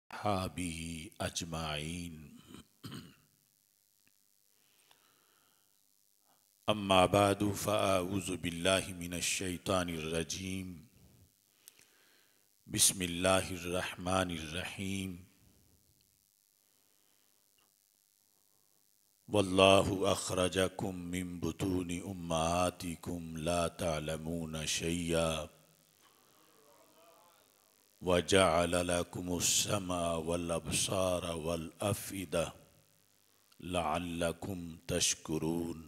हाबिही अजमाइन। अम्मा बादु फ़अऊज़ु बिल्लाहि मिनश शैतानिर रजीम। बिस्मिल्लाहिर रहमानिर रहीम। वल्लाहु अख़रजकुम मिन बुतूनि उम्महातिकुम ला तअलमून शैय्या व जअल लकुमुस समअ वल अब्सार वल अफ़इदा लअल्लकुम तशकुरून।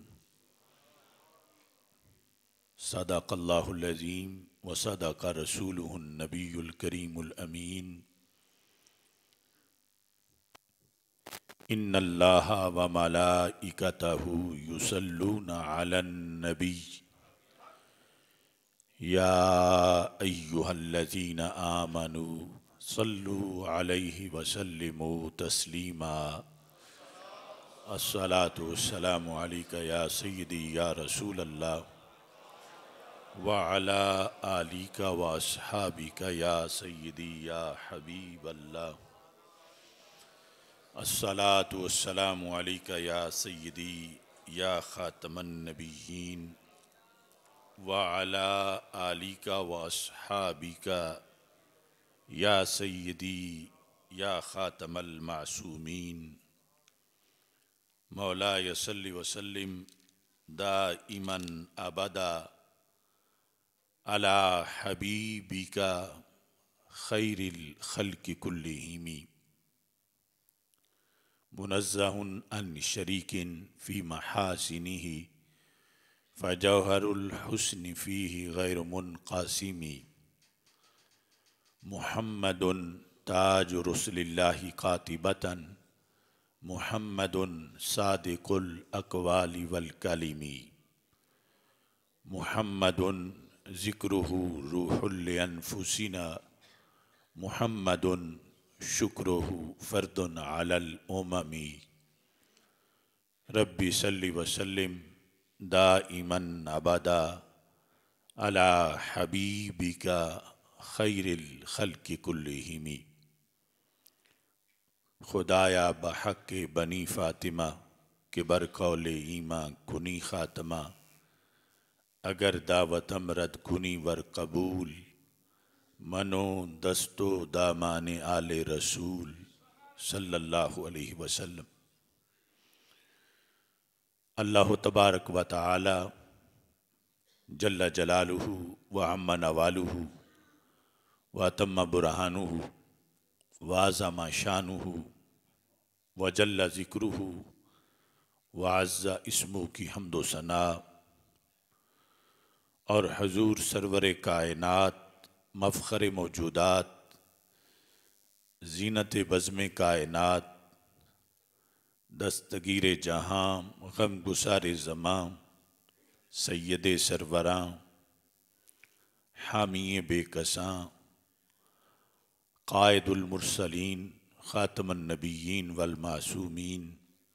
सदक़ल्लाहुल अज़ीम व सदक़ रसूलुहुन नबियुल करीमुल अमीन। इन्नल्लाहा व मलाइकतहु युसल्लूना अलन नबी या अय्युहल्लज़ीना आमनू सल्लू अलैहि व सल्लिमू तस्लीमा। अस्सलातु वस्सलामु अलैका या सय्यदी या रसूलल्लाह व अला आलिका व अस्हाबिका या सय्यदी या हबीबल्लाह। अस्सलातु वस्सलामु अलैका या सय्यदी या खातमन नबिय्यीन व अला आलिका व अस्हाबिका या सय्यदी या खातमल मासूमीन। मौलाय सल्लि व सल्लिम दाइमन अबदा अला हबीबिका खैरिल खल्क़ि कुल्लिहिम मुनज़्ज़हुन अन शरीकिन फ़ी महासिनिही फ़जौहरुल हुस्नि फ़ीहि गैर मुनक़सिमी। मुहम्मदुन ताज रुसुलिल्लाहि कातिबतन मुहम्मदुन सादिकुल अक़वालि वल कलिमी। मुहम्मदुन ज़िक्रुहु रूहुल अनफुसिना मुहम्मदुन शुक्रुहु फ़र्दुन अलल उममी। रब्बी सल्लि व सल्लिम दाइमन अबदा अला हबीबिका खैरिल खल्क़ि कुल्लिहिम। खुदाया बहक़ बनी फ़ातिमा के बरकौले ईमा कुनी ख़ातमा। अगर दावत अमरद कुनी वर कबूल मनो दस्तो दामाने आले रसूल सल्लल्लाहु अलैहि वसल्लम। अल्लाह तबारक व तआला जल्ल जलालुहु व अम्मा नवालुहु व तम्मा बुरहानुहु व अज़्ज़मा शानुहु व जल्ल ज़िक्रुहु व अज़्ज़ा इस्मुहु की हम्दो सना और हजूर सरवर कायनात मफ़ख़र मौजूदात ज़ीनत बज़्म कायनात दस्तगीर जहाँ गम गुसार ज़मां सैयद सरवरां हामी बेकसां क़ाइदुल मुरसलीन ख़ातमुन नबिय्यीन वल मासूमीन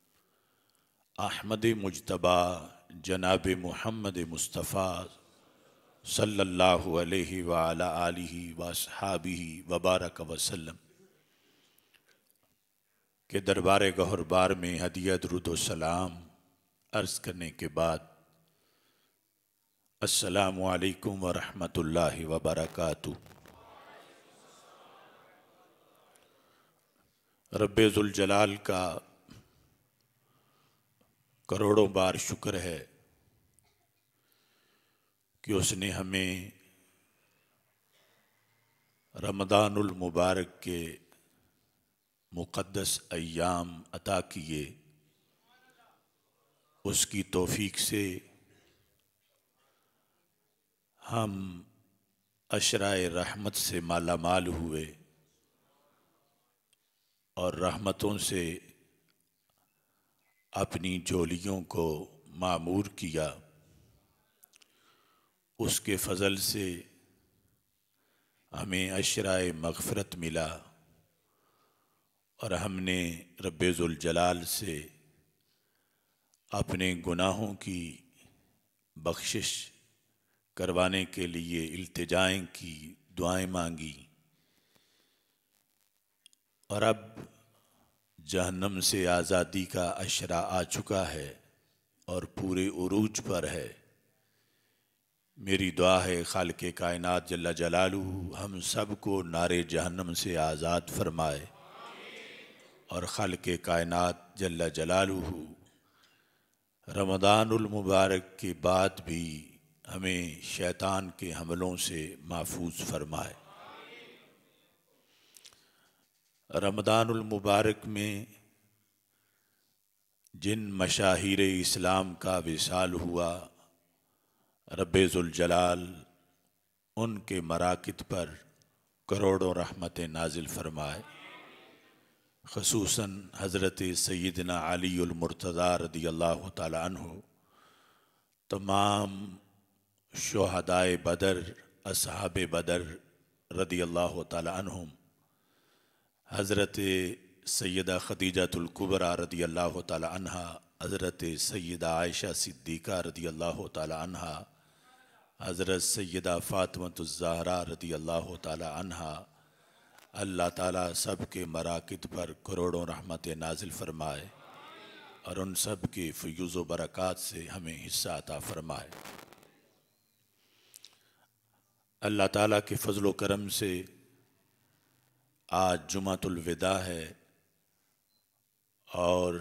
अहमद मुज्तबा जनाब मुहम्मद मुस्तफ़ा सल्लल्लाहु अलैहि व अला आलिहि व अस्हाबिहि व बारक वसल्लम के दरबार गौहरबार में हदिया दुरूद व सलाम अर्ज़ करने के बाद अस्सलामु अलैकुम व रहमतुल्लाहि व बरकातुहू। रब्बे ज़ुल जलाल का करोड़ों बार शुक्र है कि उसने हमें रमज़ानुल मुबारक के मुक़द्दस अय्याम अता किए। उसकी तौफ़ीक से हम अशराए रहमत से माला माल हुए और रहमतों से अपनी झोलियों को मामूर किया। उसके फ़ज़ल से हमें अशराए मग़फ़िरत मिला और हमने रब्बे ज़ुल जलाल से अपने गुनाहों की बख्शिश करवाने के लिए इल्तिजाएं की, दुआएं मांगी और अब जहन्नम से आज़ादी का अशरा आ चुका है और पूरे उरूज पर है। मेरी दुआ है खालिक़े कायनात जल्ला जलालुहु हम सब को नारे जहन्नम से आज़ाद फरमाए और खालिक़े कायनात जल्ला जलालुहु रमज़ानुल मुबारक के बाद भी हमें शैतान के हमलों से महफूज फरमाए। रमज़ानुल मुबारक में जिन मशाहिर इस्लाम का विसाल हुआ, रब्बे ज़ुल जलाल उनके मराकित पर करोड़ों रहमतें नाजिल फरमाए। ख़ुसूसन हज़रत सय्यदना अलीउल मुर्तज़ा रदियल्लाहु ताला अन्हु, तमाम शुहदाए बदर, असहाबे बदर रदियल्लाहु ताला अन्हुम, हज़रत सैयदा खदीजतुल कुबरा रदियल्लाहु ताला अन्हा, हज़रत सैयदा आयशा सिद्दीक़ा रदियल्लाहु ताला अन्हा, हज़रत सैयदा फ़ातिमतुज़ ज़हरा रदियल्लाहु ताला अन्हा, अल्लाह ताला सब के मराकित पर करोड़ों रहमतें नाजिल फरमाए और उन सब के फ़यूज़ व बरक़ात से हमें हिस्सा अता फरमाए। अल्लाह ताला के फ़ज़ल व करम से आज जुमातुल विदा है और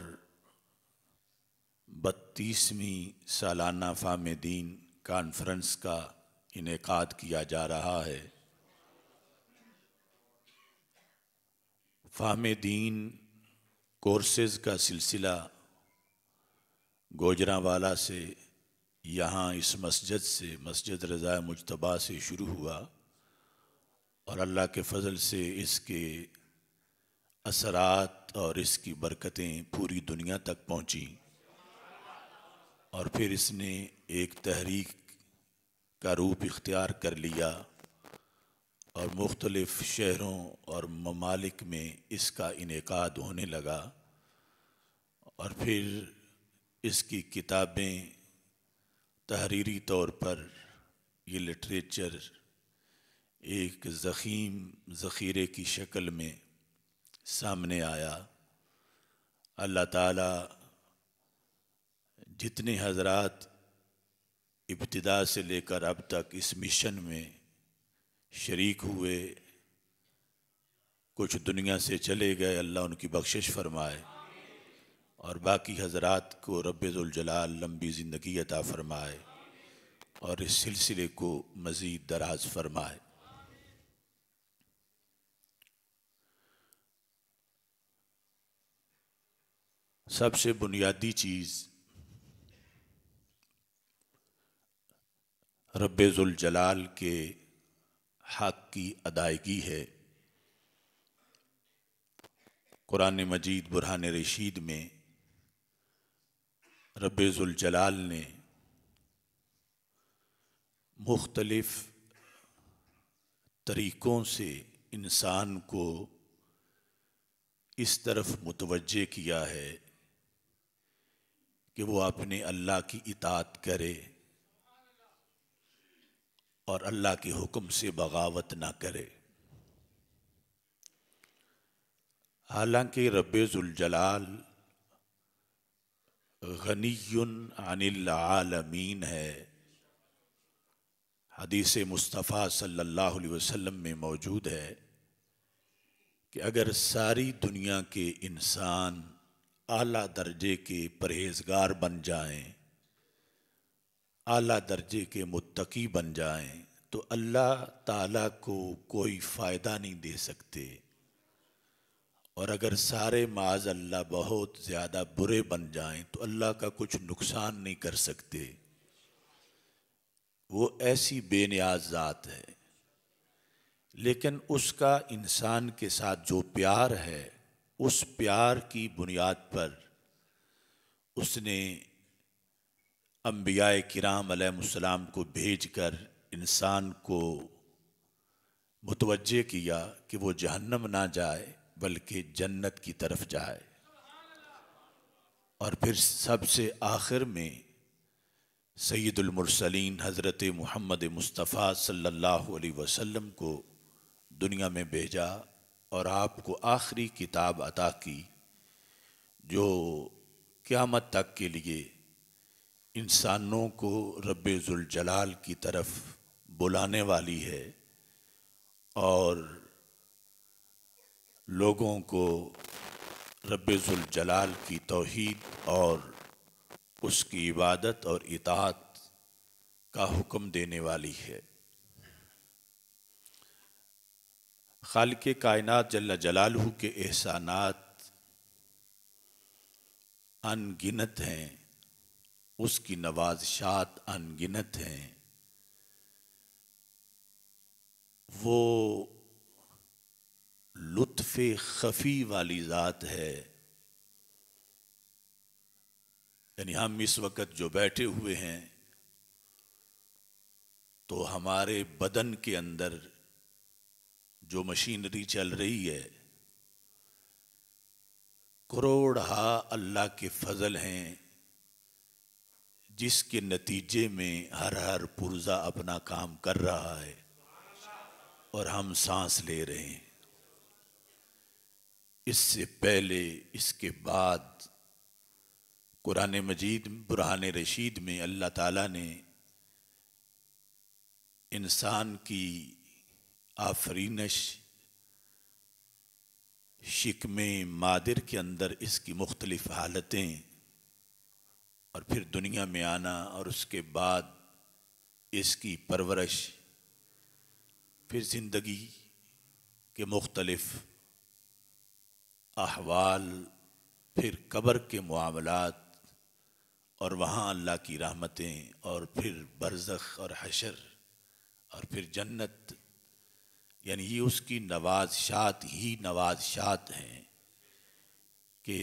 32वीं सालाना फ़ाहमे दीन कॉन्फ्रेंस का इनेकाद किया जा रहा है। फ़ाहमे दीन कोर्सेज़ का सिलसिला गोजरावाला से यहाँ इस मस्जिद से, मस्जिद रज़ा मुज्तबा से शुरू हुआ और अल्लाह के फ़ज़ल से इसके असरात और इसकी बरकतें पूरी दुनिया तक पहुँची और फिर इसने एक तहरीक का रूप इख्तियार कर लिया और मुख्तलिफ़ शहरों और ममालिक में इसका इनेकाद होने लगा और फिर इसकी किताबें तहरीरी तौर पर ये लिटरेचर एक ज़ख़ीम ज़ख़ीरे की शक्ल में सामने आया। अल्लाह ताला जितने हज़रात इब्तिदा से लेकर अब तक इस मिशन में शरीक हुए, कुछ दुनिया से चले गए, अल्लाह उनकी बख्शिश फरमाए और बाकी हज़रात को रब्बे ज़ुल जलाल लंबी ज़िंदगी अता फरमाए और इस सिलसिले को मज़ीद दराज फरमाए। सबसे बुनियादी चीज़ रब्बे ज़ुल जलाल के हक़ की अदायगी है। कुरान मजीद बुरहान रशीद में रब्बे ज़ुल जलाल ने मुख्तलिफ़ तरीक़ों से इंसान को इस तरफ मुतवज्जे किया है कि वो अपने अल्लाह की इताअत करे और अल्लाह के हुक्म से बगावत ना करे। हालांकि रब्बे ज़ुल जलाल गनियुन अनिल आलमीन है। हदीस मुस्तफ़ा सल्लल्लाहु अलैहि वसल्लम में मौजूद है कि अगर सारी दुनिया के इंसान आला दर्जे के परहेज़गार बन जाएं, आला दर्जे के मुत्तकी बन जाएं, तो अल्लाह ताला को कोई फ़ायदा नहीं दे सकते और अगर सारे माज़ अल्लाह बहुत ज़्यादा बुरे बन जाएं तो अल्लाह का कुछ नुकसान नहीं कर सकते। वो ऐसी बेनियाज़ ज़ात है, लेकिन उसका इंसान के साथ जो प्यार है, उस प्यार की बुनियाद पर उसने अंबियाए किराम अलैहिमुस्सलाम को भेजकर इंसान को मुतवज्जे किया कि वो जहन्नम ना जाए बल्कि जन्नत की तरफ जाए। और फिर सबसे आखिर में सय्यदुल मुरसलीन हज़रत मुहम्मद मुस्तफ़ा सल्लल्लाहु अलैहि वसल्लम को दुनिया में भेजा और आपको आखिरी किताब अता की जो क़यामत तक के लिए इंसानों को रब्बे ज़ुल जलाल की तरफ बुलाने वाली है और लोगों को रब्बे ज़ुल जलाल की तौहीद और उसकी इबादत और इताअत का हुक्म देने वाली है। खालिक़े कायनात जल्ल जलालहू के एहसानात अनगिनत हैं, उसकी नवाज़शात अनगिनत हैं। वो लुत्फ़े ख़फ़ी वाली ज़ात है। यानी हम इस वक़्त जो बैठे हुए हैं तो हमारे बदन के अंदर जो मशीनरी चल रही है, करोड़हा अल्लाह के फजल हैं जिसके नतीजे में हर हर पुर्जा अपना काम कर रहा है और हम सांस ले रहे हैं। इससे पहले इसके बाद कुरान मजीद बुरहान रशीद में अल्लाह ताला ने इंसान की आफरीनश शिकमे मादिर के अंदर इसकी मुख्तलिफ हालतें और फिर दुनिया में आना और उसके बाद इसकी परवरिश, फिर ज़िंदगी के मुख्तलिफ अहवाल, फिर कब्र के मामलात और वहाँ अल्लाह की रहमतें और फिर बरज़ख और हशर और फिर जन्नत, यानी ये उसकी नवाज़शात ही नवाज़शात हैं कि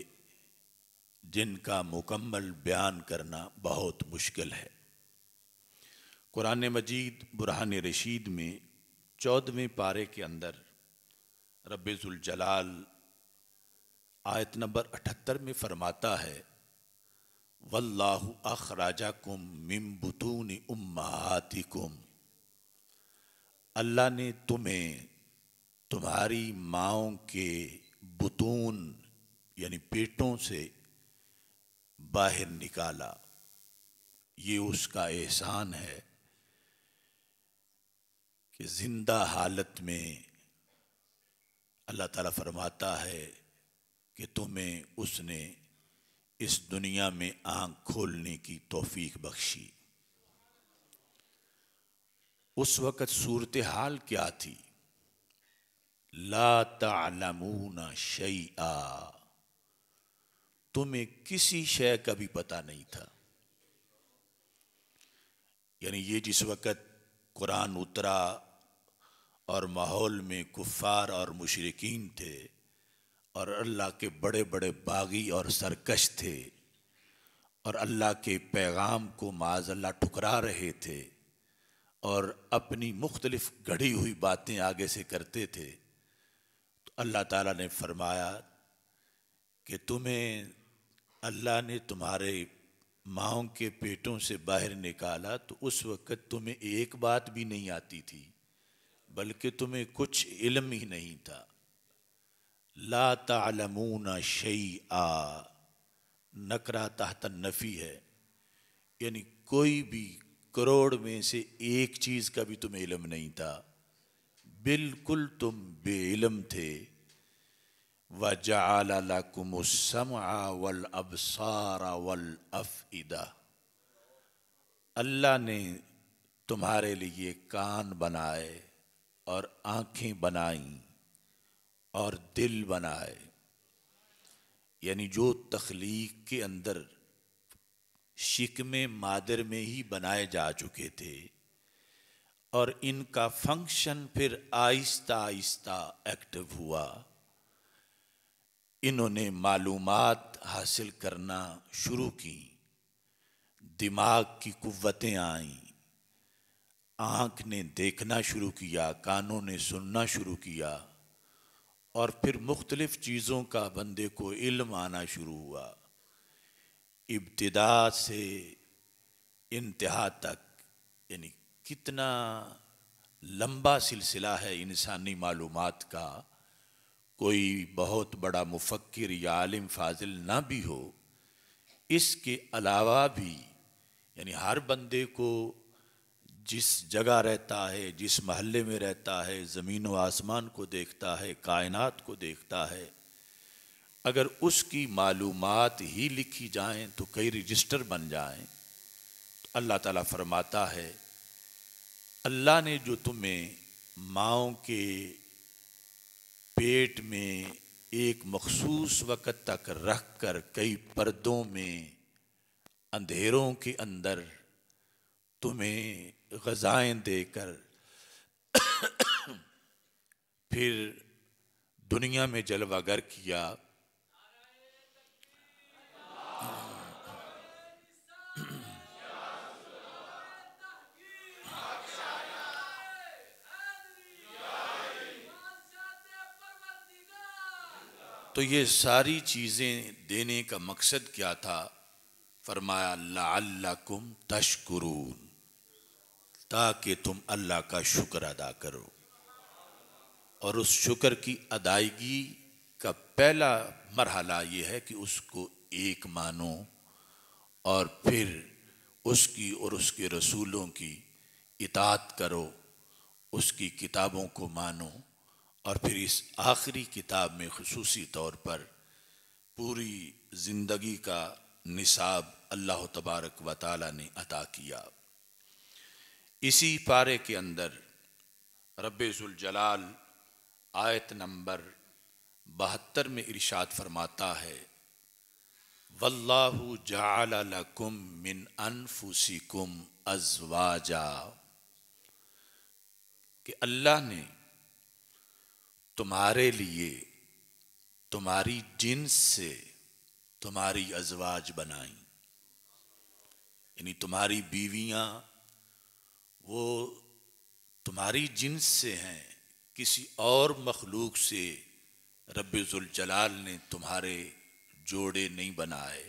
जिनका मुकम्मल बयान करना बहुत मुश्किल है। कुरान मजीद बुरहान रशीद में 14वें पारे के अंदर रब्बे ज़ुल जलाल आयत नंबर 78 में फरमाता है, वल्लाहु अखराजाकुम मिन बुतूनि उम्माहातिकुम, अल्लाह ने तुम्हें तुम्हारी माँओं के बुतून यानी पेटों से बाहर निकाला। ये उसका एहसान है कि जिंदा हालत में अल्लाह ताला फरमाता है कि तुम्हें उसने इस दुनिया में आँख खोलने की तौफीक बख्शी। उस वक़्त सूरत हाल क्या थी? ला तालमूना शैआ, तुम्हें किसी शय का भी पता नहीं था। यानी ये जिस वक़्त कुरान उतरा और माहौल में कुफ़ार और मुशरिकीन थे और अल्लाह के बड़े बड़े बागी और सरकश थे और अल्लाह के पैगाम को माज़अल्लाह ठुकरा रहे थे और अपनी मुख्तलिफ गढ़ी हुई बातें आगे से करते थे, तो अल्लाह ताला ने फरमाया कि तुम्हें अल्लाह ने तुम्हारे माँओं के पेटों से बाहर निकाला तो उस वक़्त तुम्हें एक बात भी नहीं आती थी, बल्कि तुम्हें कुछ इल्म ही नहीं था। ला तालमूना शैआ, नकरा तहत नफ़ी है, यानी कोई भी करोड़ में से एक चीज़ का भी तुम्हें इल्म नहीं था, बिल्कुल तुम बेइल्म थे। वजअल लकुमुस्समअ वल अबसार वल अफ़इदा, अल्लाह ने तुम्हारे लिए कान बनाए और आँखें बनाईं और दिल बनाए। यानी जो तख्लीक के अंदर शिकमे मादर में ही बनाए जा चुके थे और इनका फंक्शन फिर आहिस्ता आहिस्ता एक्टिव हुआ। इन्होंने मालूमात हासिल करना शुरू की, दिमाग की कुव्वतें आईं, आँख ने देखना शुरू किया, कानों ने सुनना शुरू किया और फिर मुख्तलिफ चीज़ों का बंदे को इल्म आना शुरू हुआ। इब्तिदा से इंतहा तक, यानी कितना लंबा सिलसिला है इंसानी मालूमात का कोई बहुत बड़ा मुफक्किर या आलिम फाजिल ना भी हो, इसके अलावा भी यानी हर बंदे को जिस जगह रहता है, जिस महल्ले में रहता है, ज़मीन व आसमान को देखता है, कायनात को देखता है, अगर उसकी मालूमात ही लिखी जाएं तो कई रजिस्टर बन जाएं। तो अल्लाह ताला फरमाता है, अल्लाह ने जो तुम्हें माँओं के पेट में एक मखसूस वक़्त तक रख कर कई पर्दों में अंधेरों के अंदर तुम्हें ग़ज़ाएँ देकर फिर दुनिया में जलवागर किया, तो ये सारी चीज़ें देने का मकसद क्या था? फरमाया लअल्लकुम तशकुरून, ताकि तुम अल्लाह का शुक्र अदा करो। और उस शुक्र की अदायगी का पहला मरहला ये है कि उसको एक मानो और फिर उसकी और उसके रसूलों की इताअत करो, उसकी किताबों को मानो, और फिर इस आखिरी किताब में खुसूसी तौर पर पूरी ज़िंदगी का निसाब अल्लाह तबारक व तआला ने अता किया। इसी पारे के अंदर रब्बे ज़ुल जलाल आयत नंबर 72 में इरशाद फरमाता है, वल्लाहु जअल लकुम मिन अनफुसिकुम अज़वाजा, कि अल्लाह ने तुम्हारे लिए तुम्हारी जिन्स से तुम्हारी अज़वाज बनाई, यानी तुम्हारी बीवियां वो तुम्हारी जिन्स से हैं, किसी और मखलूक से रब्बे ज़ुल जलाल ने तुम्हारे जोड़े नहीं बनाए।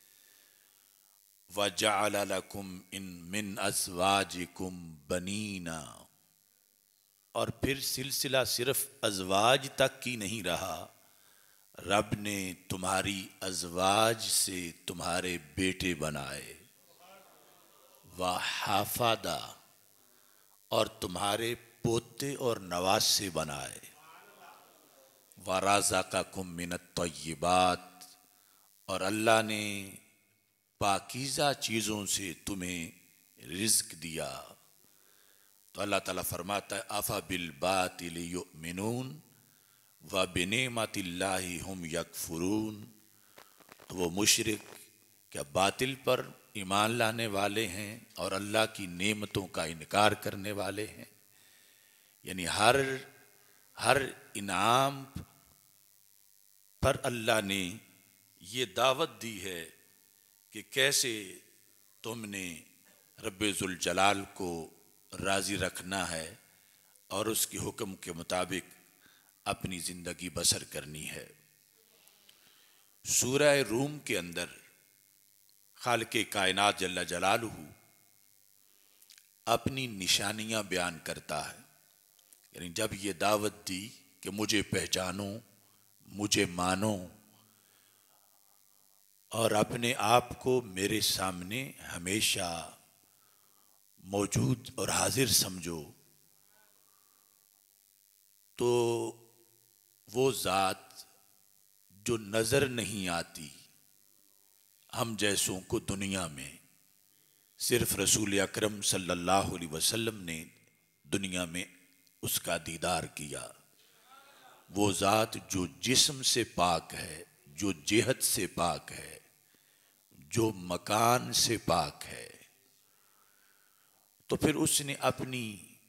वजअल लकुम मिन अज़वाजिकुम बनीना, और फिर सिलसिला सिर्फ अज़वाज तक ही नहीं रहा, रब ने तुम्हारी अज़वाज से तुम्हारे बेटे बनाए। व हाफादा, और तुम्हारे पोते और नवासे बनाए। व रज़क़कुम मिनत तय्यिबात, और अल्लाह ने पाकीज़ा चीज़ों से तुम्हें रिज़्क दिया। तो अल्लाह ताला फरमाता है, अफ़ा बिल बातिल युमिनून व बिनेमतिल्लाहि हुम यकफुरून, तो वो मुशरिक क्या बातिल पर ईमान लाने वाले हैं और अल्लाह की नेमतों का इनकार करने वाले हैं। यानी हर इनाम पर अल्लाह ने ये दावत दी है कि कैसे तुमने रब्बे ज़ुल जलाल को राज़ी रखना है और उसके हुक्म के मुताबिक अपनी ज़िंदगी बसर करनी है। सूरह रूम के अंदर खालिक़े कायनात जल्ला जलालुहु अपनी निशानियां बयान करता है। यानी जब ये दावत दी कि मुझे पहचानो, मुझे मानो और अपने आप को मेरे सामने हमेशा मौजूद और हाजिर समझो, तो वो ज़ात जो नज़र नहीं आती हम जैसों को दुनिया में, सिर्फ रसूल अकरम सल्लल्लाहु अलैहि वसल्लम ने दुनिया में उसका दीदार किया। वो ज़ात जो जिस्म से पाक है, जो जेहत से पाक है, जो मकान से पाक है, तो फिर उसने अपनी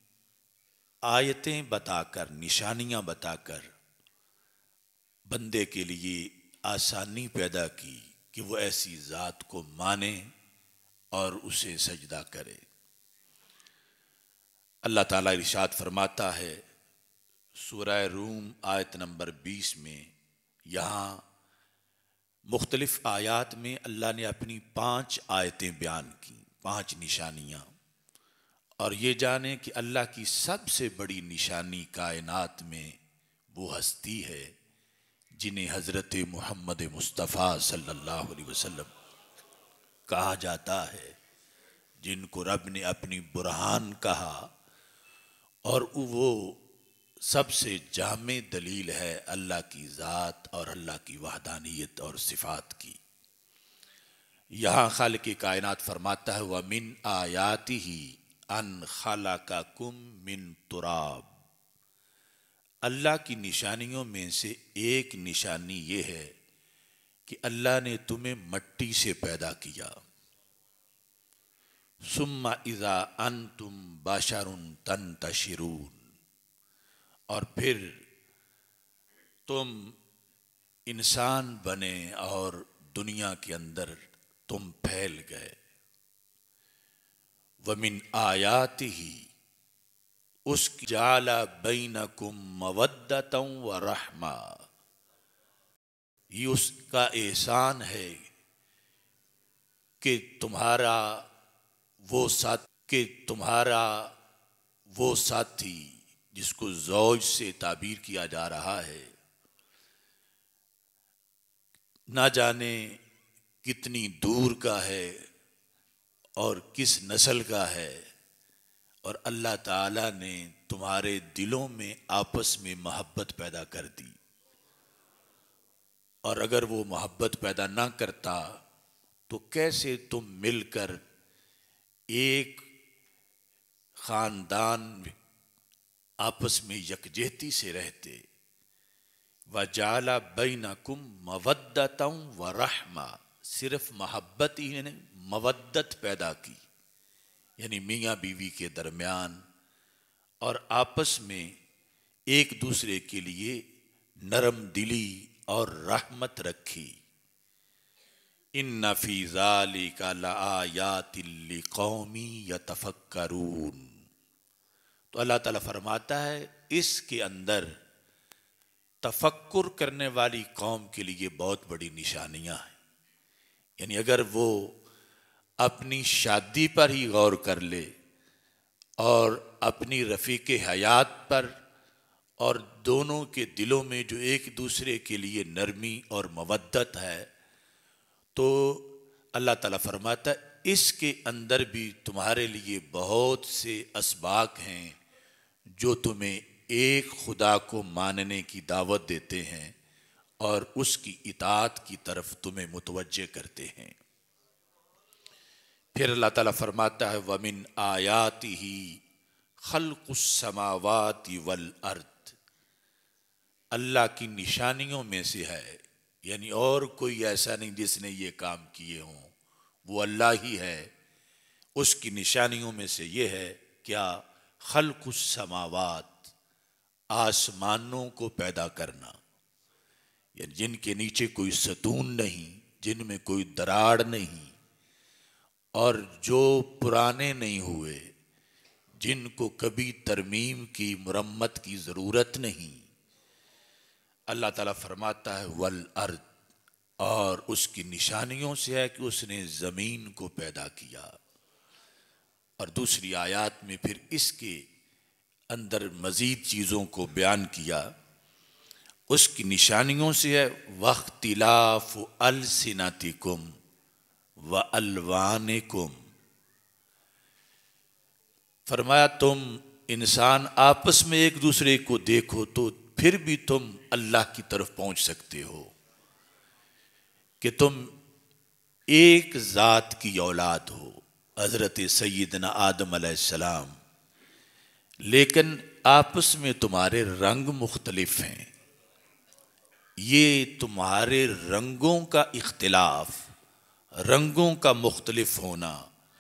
आयतें बताकर, निशानियां बताकर बंदे के लिए आसानी पैदा की कि वो ऐसी ज़ात को माने और उसे सजदा करे। अल्लाह ताला इरशाद फरमाता है सूरह रूम आयत नंबर 20 में, यहाँ मुख्तलिफ आयात में अल्लाह ने अपनी 5 आयतें बयान की, 5 निशानियाँ। और ये जाने कि अल्लाह की सबसे बड़ी निशानी कायनात में वो हस्ती है जिन्हें हज़रत मोहम्मद मुस्तफ़ा सल्लल्लाहु अलैहि वसल्लम कहा जाता है, जिनको रब ने अपनी बुरहान कहा, और वो सबसे जामे दलील है अल्लाह की ज़ात और अल्लाह की वहदानियत और सिफ़ात की। यहाँ खालिक़ कायनात फरमाता है व मिन आयातिही अन खलक़कुम मिन तुराब। अल्लाह की निशानियों में से एक निशानी ये है कि अल्लाह ने तुम्हें मट्टी से पैदा किया। सुम्मा इज़ा अंतुम बशरुन तंतशिरून, और फिर तुम इंसान बने और दुनिया के अंदर तुम फैल गए। वमिन आयातिही, उसकी जाला बैनकुम मवद्दतम व रहमा, ये उसका एहसान है कि तुम्हारा वो साथी जिसको ज़ौज से ताबीर किया जा रहा है, ना जाने कितनी दूर का है और किस नस्ल का है, और अल्लाह ताला ने तुम्हारे दिलों में आपस में मोहब्बत पैदा कर दी। और अगर वो मोहब्बत पैदा ना करता तो कैसे तुम मिलकर एक खानदान आपस में यकजहती से रहते। वजाला बैनकुम मवद्दतम व रहमा, सिर्फ मोहब्बत ही ने मवद्दत पैदा की, यानी मियाँ बीवी के दरमियान, और आपस में एक दूसरे के लिए नरम दिली और रहमत रखी। इन्ना फी ज़ालिका लआयातिल लिक़ौमी यतफ़क्करून। तो अल्लाह ताला फरमाता है इसके अंदर तफक्कुर करने वाली कौम के लिए बहुत बड़ी निशानियां हैं। यानी अगर वो अपनी शादी पर ही गौर कर ले और अपनी रफ़ीक़े हयात पर, और दोनों के दिलों में जो एक दूसरे के लिए नरमी और मवद्दत है, तो अल्लाह ताला फरमाता है इसके अंदर भी तुम्हारे लिए बहुत से असबाक हैं जो तुम्हें एक खुदा को मानने की दावत देते हैं और उसकी इताअत की तरफ तुम्हें मुतवज्जे करते हैं। फिर अल्लाह ताला फरमाता है वमिन आयातिही खल्क़ुस समावाति वल अर्द। अल्लाह की निशानियों में से है, यानी और कोई ऐसा नहीं जिसने ये काम किए हों, वो अल्लाह ही है। उसकी निशानियों में से ये है क्या? खल्क़ुस समावात, आसमानों को पैदा करना, यानी जिनके नीचे कोई सतून नहीं, जिनमें कोई दरार नहीं, और जो पुराने नहीं हुए, जिनको कभी तरमीम की मुरम्मत की ज़रूरत नहीं। अल्लाह ताला फरमाता है वल अर्द, और उसकी निशानियों से है कि उसने ज़मीन को पैदा किया। और दूसरी आयत में फिर इसके अंदर मज़ीद चीज़ों को बयान किया। उसकी निशानियों से है वख्तिलाफ अलसिनतिकुम व अलवानिकुम। फरमाया तुम इंसान आपस में एक दूसरे को देखो तो फिर भी तुम अल्लाह की तरफ पहुंच सकते हो कि तुम एक ज़ात की औलाद हो, हज़रत सैयदना आदम अलैहिस्सलाम, लेकिन आपस में तुम्हारे रंग मुख्तलिफ हैं। ये तुम्हारे रंगों का इख्तिलाफ, रंगों का मुख्तलिफ होना,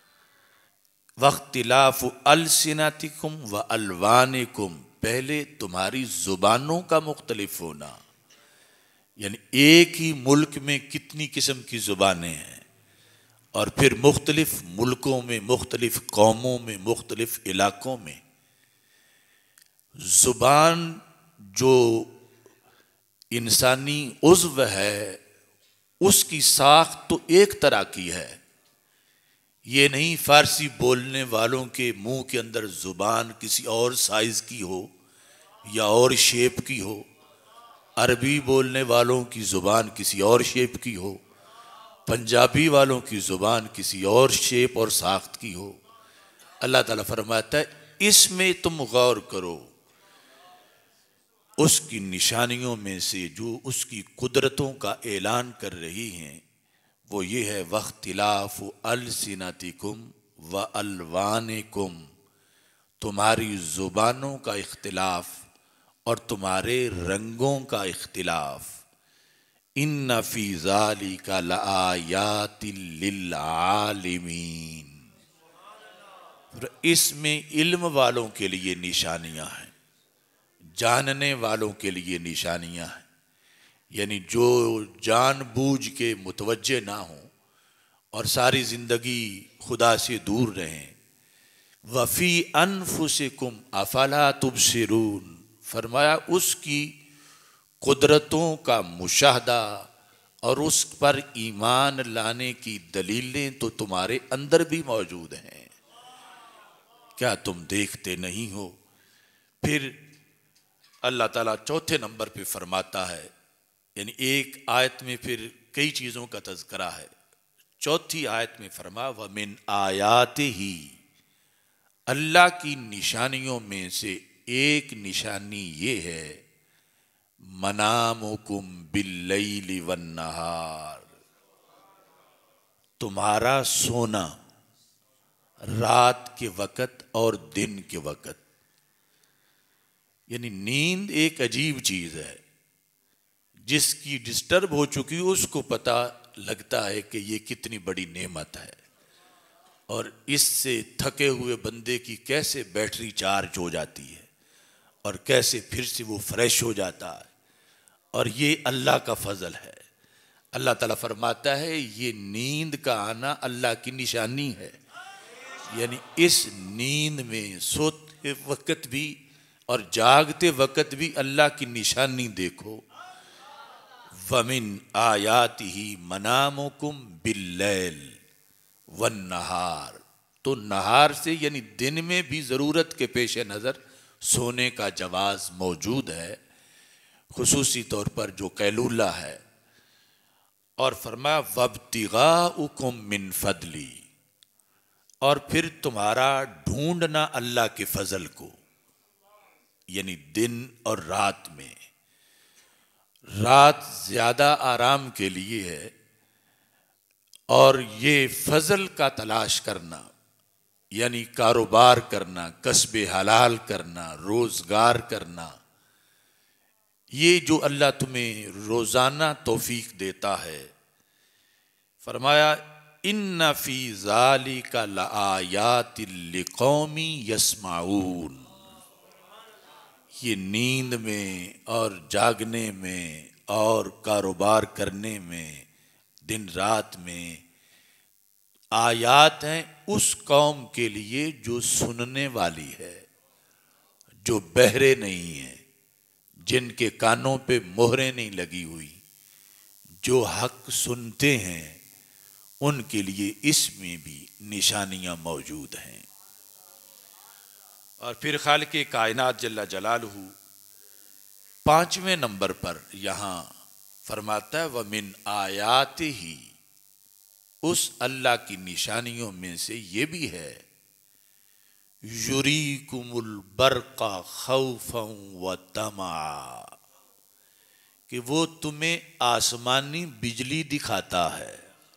वख्तिलाफ अलसिनतिकुम व अलवानिकुम, पहले तुम्हारी ज़ुबानों का मुख्तलिफ होना, यानी एक ही मुल्क में कितनी किस्म की ज़ुबानें हैं, और फिर मुख्तलिफ मुल्कों में, मुख्तलिफ कौमों में, मुख्तलिफ इलाकों में ज़ुबान जो इंसानी उज़्व है उसकी साख्त तो एक तरह की है। ये नहीं फारसी बोलने वालों के मुंह के अंदर ज़ुबान किसी और साइज़ की हो या और शेप की हो। अरबी बोलने वालों की ज़ुबान किसी और शेप की हो, पंजाबी वालों की ज़ुबान किसी और शेप और साख्त की हो, अल्लाह ताला फरमाता है इसमें तुम गौर करो। उसकी निशानियों में से जो उसकी कुदरतों का ऐलान कर रही हैं वो ये है, वख्तिलाफ़ अलसिनतिकुम व अलवानिकुम, तुम्हारी ज़ुबानों का इख्तिलाफ और तुम्हारे रंगों का इख्तिलाफ। इन्ना फ़ी ज़ालिका लआयातिल लिल आलिमीन, इसमें इल्म वालों के लिए निशानियां हैं, जानने वालों के लिए निशानियां हैं। यानी जो जानबूझ के मुतवज्जे ना हो और सारी ज़िंदगी खुदा से दूर रहें। वफ़ी अनफुसिकुम अफला तुबसिरून, फरमाया उसकी कुदरतों का मुशाहदा और उस पर ईमान लाने की दलीलें तो तुम्हारे अंदर भी मौजूद हैं, क्या तुम देखते नहीं हो। फिर अल्लाह ताला चौथे नंबर पे फरमाता है, यानी एक आयत में फिर कई चीज़ों का तज़किरा है। चौथी आयत में फरमा व मिन आयाते ही, अल्लाह की निशानियों में से एक निशानी ये है, मनामुकुम बिल्लैलि वन्नहार, तुम्हारा सोना रात के वक़्त और दिन के वक़्त। यानी नींद एक अजीब चीज़ है, जिसकी डिस्टर्ब हो चुकी है उसको पता लगता है कि ये कितनी बड़ी नेमत है, और इससे थके हुए बंदे की कैसे बैटरी चार्ज हो जाती है और कैसे फिर से वो फ्रेश हो जाता है, और ये अल्लाह का फजल है। अल्लाह ताला फरमाता है ये नींद का आना अल्लाह की निशानी है। यानी इस नींद में सोते वक्त भी और जागते वक्त भी अल्लाह की निशानी देखो। वमिन आयातिही मनामुकुम बिल्लैल वन्नहार, तो नहार से यानी दिन में भी ज़रूरत के पेश नज़र सोने का जवाज़ मौजूद है, खुसूसी तौर पर जो कैलूला है। और फरमा वब्तिगाउकुम मिन फदली, और फिर तुम्हारा ढूंढना अल्लाह के फजल को, यानी दिन और रात में। रात ज्यादा आराम के लिए है और ये फजल का तलाश करना, यानी कारोबार करना, कस्बे हलाल करना, रोजगार करना, ये जो अल्लाह तुम्हें रोजाना तौफीक देता है। फरमाया इन्ना फी ज़ालिका लआयातिल लिकौमी यस्माऊन, ये नींद में और जागने में और कारोबार करने में, दिन रात में आयात हैं उस कौम के लिए जो सुनने वाली है, जो बहरे नहीं है, जिनके कानों पे मोहरें नहीं लगी हुई, जो हक सुनते हैं, उनके लिए इसमें भी निशानियां मौजूद हैं। और फिर खालिक़े कायनात जल्ला जलालहू 5वें नंबर पर यहाँ फरमाता है व मिन आयाते ही, उस अल्लाह की निशानियों में से ये भी है, युरीकुमुल बरका खौफन व तमा, कि वो तुम्हें आसमानी बिजली दिखाता है।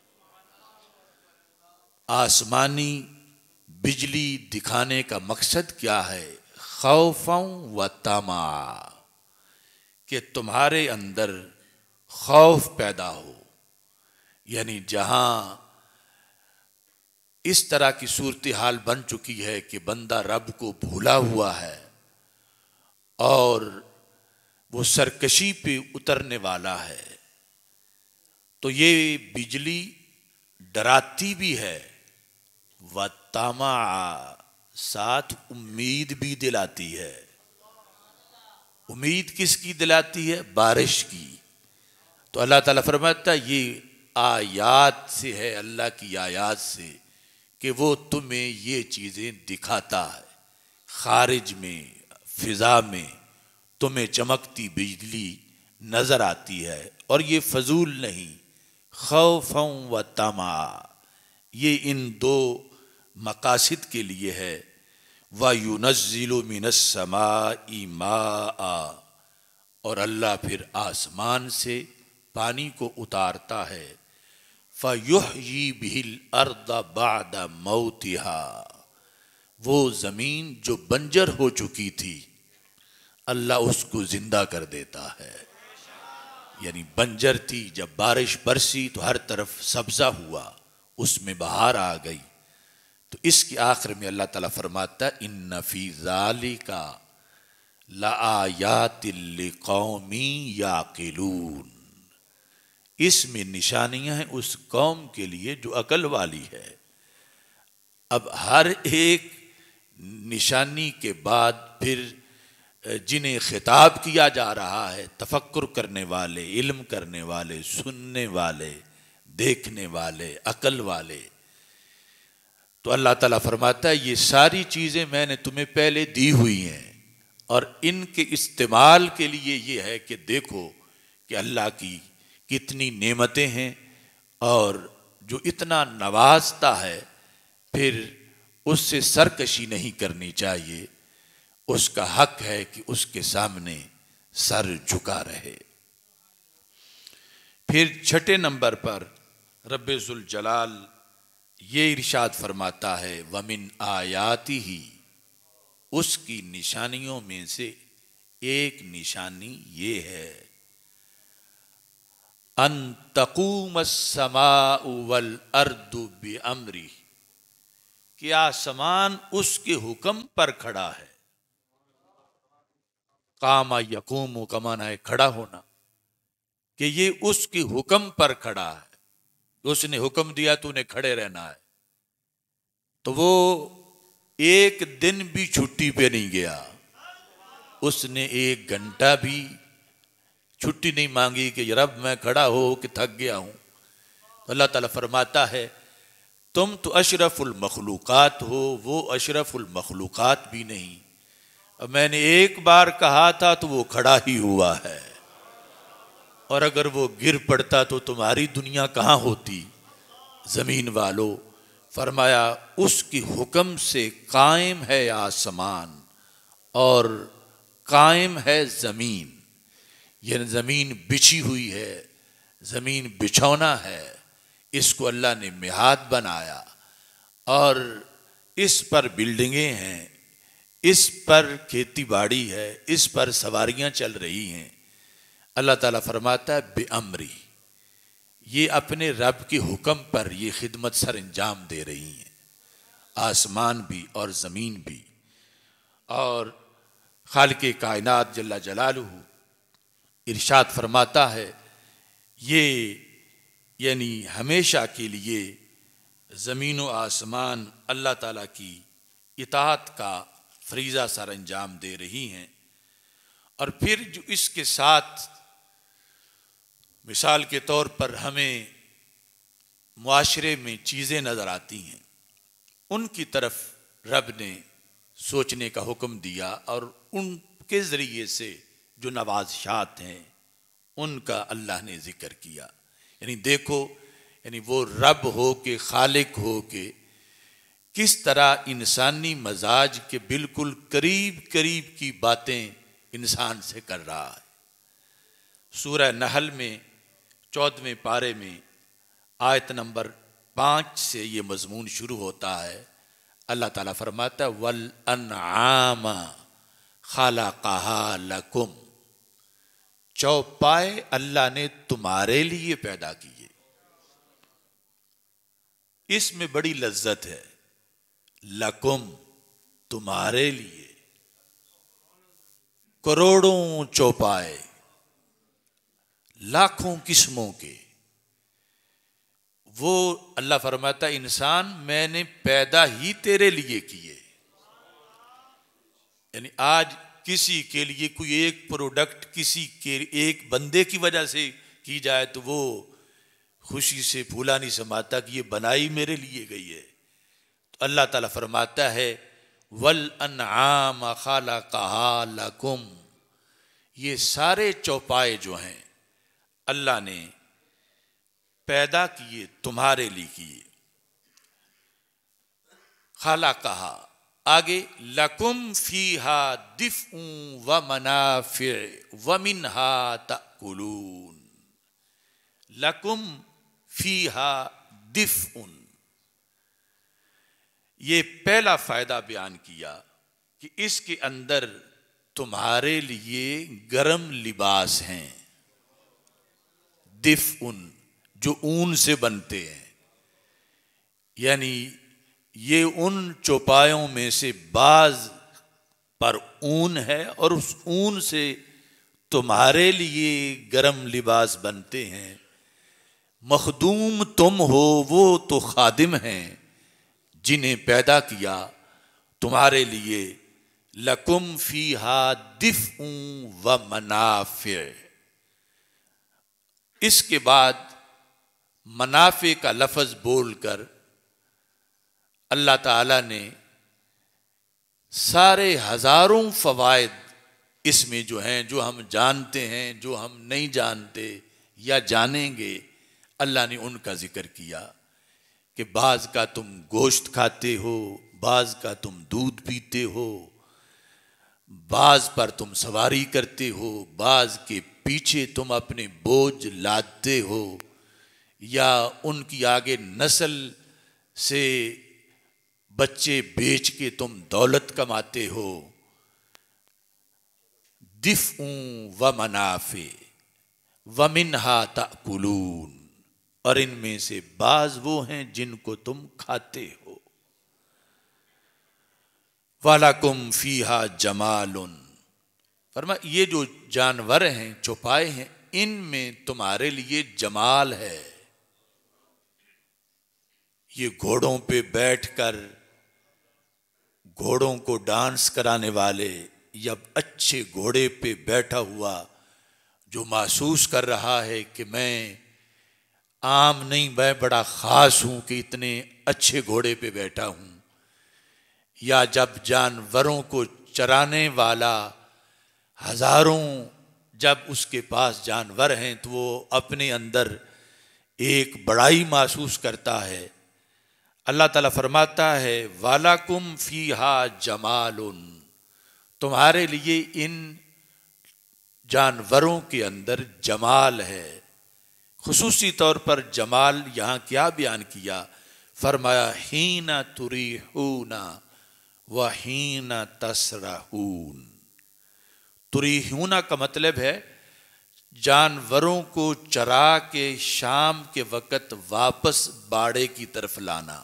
आसमानी बिजली दिखाने का मकसद क्या है? खौफन व तमा, कि तुम्हारे अंदर खौफ पैदा हो। यानी जहां इस तरह की सूरत हाल बन चुकी है कि बंदा रब को भूला हुआ है और वो सरकशी पे उतरने वाला है, तो ये बिजली डराती भी है, व तमा, साथ उम्मीद भी दिलाती है। उम्मीद किसकी दिलाती है? बारिश की। तो अल्लाह ताला फरमाता है ये आयात से है, अल्लाह की आयात से, कि वो तुम्हें ये चीज़ें दिखाता है। खारिज में, फिजा में तुम्हें चमकती बिजली नज़र आती है। और ये फजूल नहीं, खौफं व तमा, ये इन दो मकासिद के लिए है। व युनज़्ज़िलु मिनस समाई माआ, और अल्लाह फिर आसमान से पानी को उतारता है। फ़युह्यी बिहिल अर्द बाद मौतिहा, वो ज़मीन जो बंजर हो चुकी थी अल्लाह उसको जिंदा कर देता है। यानी बंजर थी, जब बारिश बरसी तो हर तरफ सब्जा हुआ, उसमें बहार आ गई। तो इसके आखिर में अल्लाह ताला फरमाता है इन्न फी ज़ालिका लआयातिल लिक़ौमी याक़िलून, इसमें निशानियां हैं उस कौम के लिए जो अकल वाली है। अब हर एक निशानी के बाद फिर जिन्हें खिताब किया जा रहा है, तफक्कुर करने वाले, इल्म करने वाले, सुनने वाले, देखने वाले, अकल वाले, तो अल्लाह ताला फरमाता है ये सारी चीज़ें मैंने तुम्हें पहले दी हुई हैं और इनके इस्तेमाल के लिए ये है कि देखो कि अल्लाह की कितनी नेमतें हैं और जो इतना नवाजता है फिर उससे सरकशी नहीं करनी चाहिए। उसका हक है कि उसके सामने सर झुका रहे। फिर छठे नंबर पर रब्बे जुल जलाल ये इरशाद फरमाता है वमिन आयाती ही, उसकी निशानियों में से एक निशानी ये है अन तक़ूम अस्समाउ वल अर्दु बिअम्री, कि आसमान उसके हुक्म पर खड़ा है। कामा यकूमु का माना है खड़ा होना, कि ये उसके हुक्म पर खड़ा है, उसने हुक्म दिया तूने खड़े रहना है। तो वो एक दिन भी छुट्टी पे नहीं गया, उसने एक घंटा भी छुट्टी नहीं मांगी कि रब मैं खड़ा हो कि थक गया हूं। तो अल्लाह ताला फरमाता है तुम तो अशरफुल मखलूकात हो, वो अशरफुल मखलूकात भी नहीं। अब मैंने एक बार कहा था तो वो खड़ा ही हुआ है, और अगर वो गिर पड़ता तो तुम्हारी दुनिया कहाँ होती जमीन वालों। फरमाया उसकी हुक्म से कायम है आसमान और कायम है जमीन। यह जमीन बिछी हुई है, जमीन बिछौना है, इसको अल्लाह ने मिहाद बनाया और इस पर बिल्डिंगें हैं, इस पर खेती बाड़ी है, इस पर सवारियां चल रही हैं। अल्लाह ताला फरमाता है बेअमरी, ये अपने रब के हुक्म पर ये खिदमत सर अंजाम दे रही हैं, आसमान भी और ज़मीन भी। और खालिक़े कायनात जल्ला जलालुहु इरशाद फरमाता है ये यानी हमेशा के लिए ज़मीन व आसमान अल्लाह ताला की इताअत का फरीज़ा सर अंजाम दे रही हैं। और फिर जो इसके साथ मिसाल के तौर पर हमें मुआशरे में चीज़ें नज़र आती हैं, उनकी तरफ रब ने सोचने का हुक्म दिया और उनके ज़रिए से जो नवाज़शात हैं उनका अल्लाह ने ज़िक्र किया। यानी देखो, यानी वो रब हो के, खालिक हो के किस तरह इंसानी मजाज के बिल्कुल करीब करीब की बातें इंसान से कर रहा है। सूरह नहल में 14वें पारे में आयत नंबर 5 से ये मजमून शुरू होता है। अल्लाह ताला फरमाता वल अनआमा खलक़हा लकुम, चौपाए अल्लाह ने तुम्हारे लिए पैदा किए। इसमें बड़ी लज्जत है, लकुम तुम्हारे लिए, करोड़ों चौपाए, लाखों किस्मों के। वो अल्लाह फरमाता इंसान मैंने पैदा ही तेरे लिए किए। यानी आज किसी के लिए कोई एक प्रोडक्ट किसी के एक बंदे की वजह से की जाए तो वो खुशी से फूला नहीं समाता कि ये बनाई मेरे लिए गई है। तो अल्लाह ताला फरमाता है वल अनआम खलक़हा लकुम, ये सारे चौपाए जो हैं अल्लाह ने पैदा किए, तुम्हारे लिए किए। खाला कहा आगे, लकुम फीहा दिफ़्उन व मनाफ़िअ व मिन्हा तअकुलून। लकुम फीहा दिफ़्उन, ये पहला फायदा बयान किया कि इसके अंदर तुम्हारे लिए गर्म लिबास हैं। दिफ़्उन जो ऊन से बनते हैं, यानी ये उन चौपायों में से बाज पर ऊन है और उस ऊन से तुम्हारे लिए गर्म लिबास बनते हैं। मखदूम तुम हो, वो तो खादिम हैं जिन्हें पैदा किया तुम्हारे लिए। लकुम फीहा दिफ़्उन व मनाफ़िअ, इसके बाद मनाफ़े का लफ्ज़ बोलकर अल्लाह ताला ने सारे हजारों फ़वाइद इसमें जो हैं, जो हम जानते हैं, जो हम नहीं जानते या जानेंगे, अल्लाह ने उनका जिक्र किया कि बाज़ का तुम गोश्त खाते हो, बाज़ का तुम दूध पीते हो, बाज़ पर तुम सवारी करते हो, बाज़ के पीछे तुम अपने बोझ लादते हो, या उनकी आगे नस्ल से बच्चे बेच के तुम दौलत कमाते हो। दिफ़्उन व मनाफ़े व मिन्हा तअकुलून, और इनमें से बाज वो हैं जिनको तुम खाते हो। वलकुम फीहा जमालुन, फरमा ये जो जानवर हैं, चौपाए हैं, इनमें तुम्हारे लिए जमाल है। ये घोड़ों पे बैठकर घोड़ों को डांस कराने वाले, या अच्छे घोड़े पे बैठा हुआ जो महसूस कर रहा है कि मैं आम नहीं, मैं बड़ा ख़ास हूँ कि इतने अच्छे घोड़े पे बैठा हूँ। या जब जानवरों को चराने वाला हजारों, जब उसके पास जानवर हैं तो वो अपने अंदर एक बड़ाई महसूस करता है। अल्लाह ताला फरमाता है वालाकुम फीहा जमालुन, तुम्हारे लिए इन जानवरों के अंदर जमाल है। खुसूसी तौर पर जमाल यहाँ क्या बयान किया, फरमाया हीना तुरीहूना व हीना तसरहून। तुरीहूना का मतलब है जानवरों को चरा के शाम के वक़्त वापस बाड़े की तरफ लाना,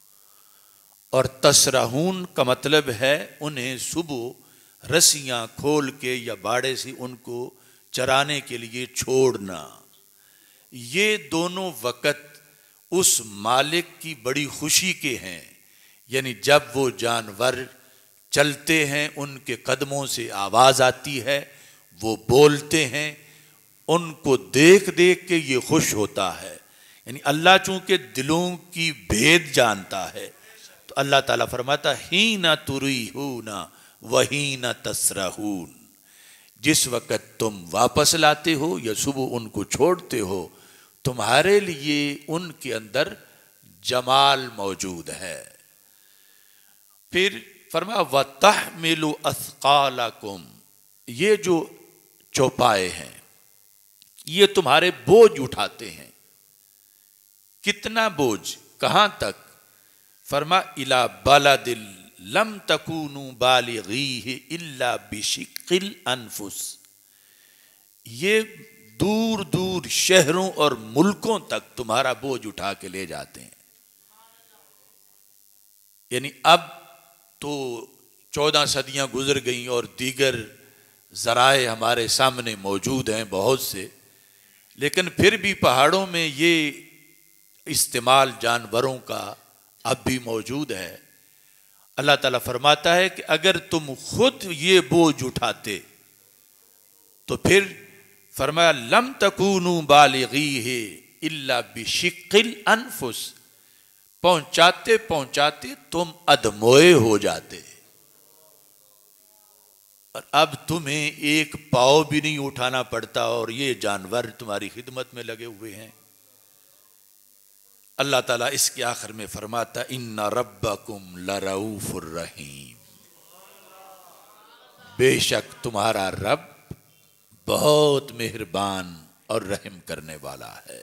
और तसरहून का मतलब है उन्हें सुबह रस्सियाँ खोल के या बाड़े से उनको चराने के लिए छोड़ना। ये दोनों वक़्त उस मालिक की बड़ी खुशी के हैं, यानी जब वो जानवर चलते हैं, उनके कदमों से आवाज़ आती है, वो बोलते हैं, उनको देख देख के ये खुश होता है। यानी अल्लाह चूँकि दिलों की भेद जानता है, तो अल्लाह ताला फरमाता हीना तुरीहूना वहीना तसरहून, जिस वक़्त तुम वापस लाते हो या सुबह उनको छोड़ते हो, तुम्हारे लिए उनके अंदर जमाल मौजूद है। फिर फरमाया वतहमिलु अस्क़ालकुम, ये जो चौपाए हैं ये तुम्हारे बोझ उठाते हैं। कितना बोझ, कहां तक, फरमा इला बलदिल लम तकूनु बालिगीहि इल्ला बिशिक्किल अनफुस, ये दूर दूर शहरों और मुल्कों तक तुम्हारा बोझ उठा के ले जाते हैं। यानी अब तो 14 सदियां गुजर गई और दीगर ज़राए हमारे सामने मौजूद हैं बहुत से, लेकिन फिर भी पहाड़ों में ये इस्तेमाल जानवरों का अब भी मौजूद है। अल्लाह ताला फरमाता है कि अगर तुम खुद ये बोझ उठाते तो फिर फरमाया लम तकूनु बालिगीहि इल्ला बिशिक्किल अनफुस, पहुंचाते पहुंचाते तुम अधमोए हो जाते। और अब तुम्हें एक पाँव भी नहीं उठाना पड़ता और ये जानवर तुम्हारी खिदमत में लगे हुए हैं। अल्लाह ताला इसके आखिर में फरमाता, इन्ना रब्बकुम लरऊफुर रहीम, बेशक तुम्हारा रब बहुत मेहरबान और रहम करने वाला है।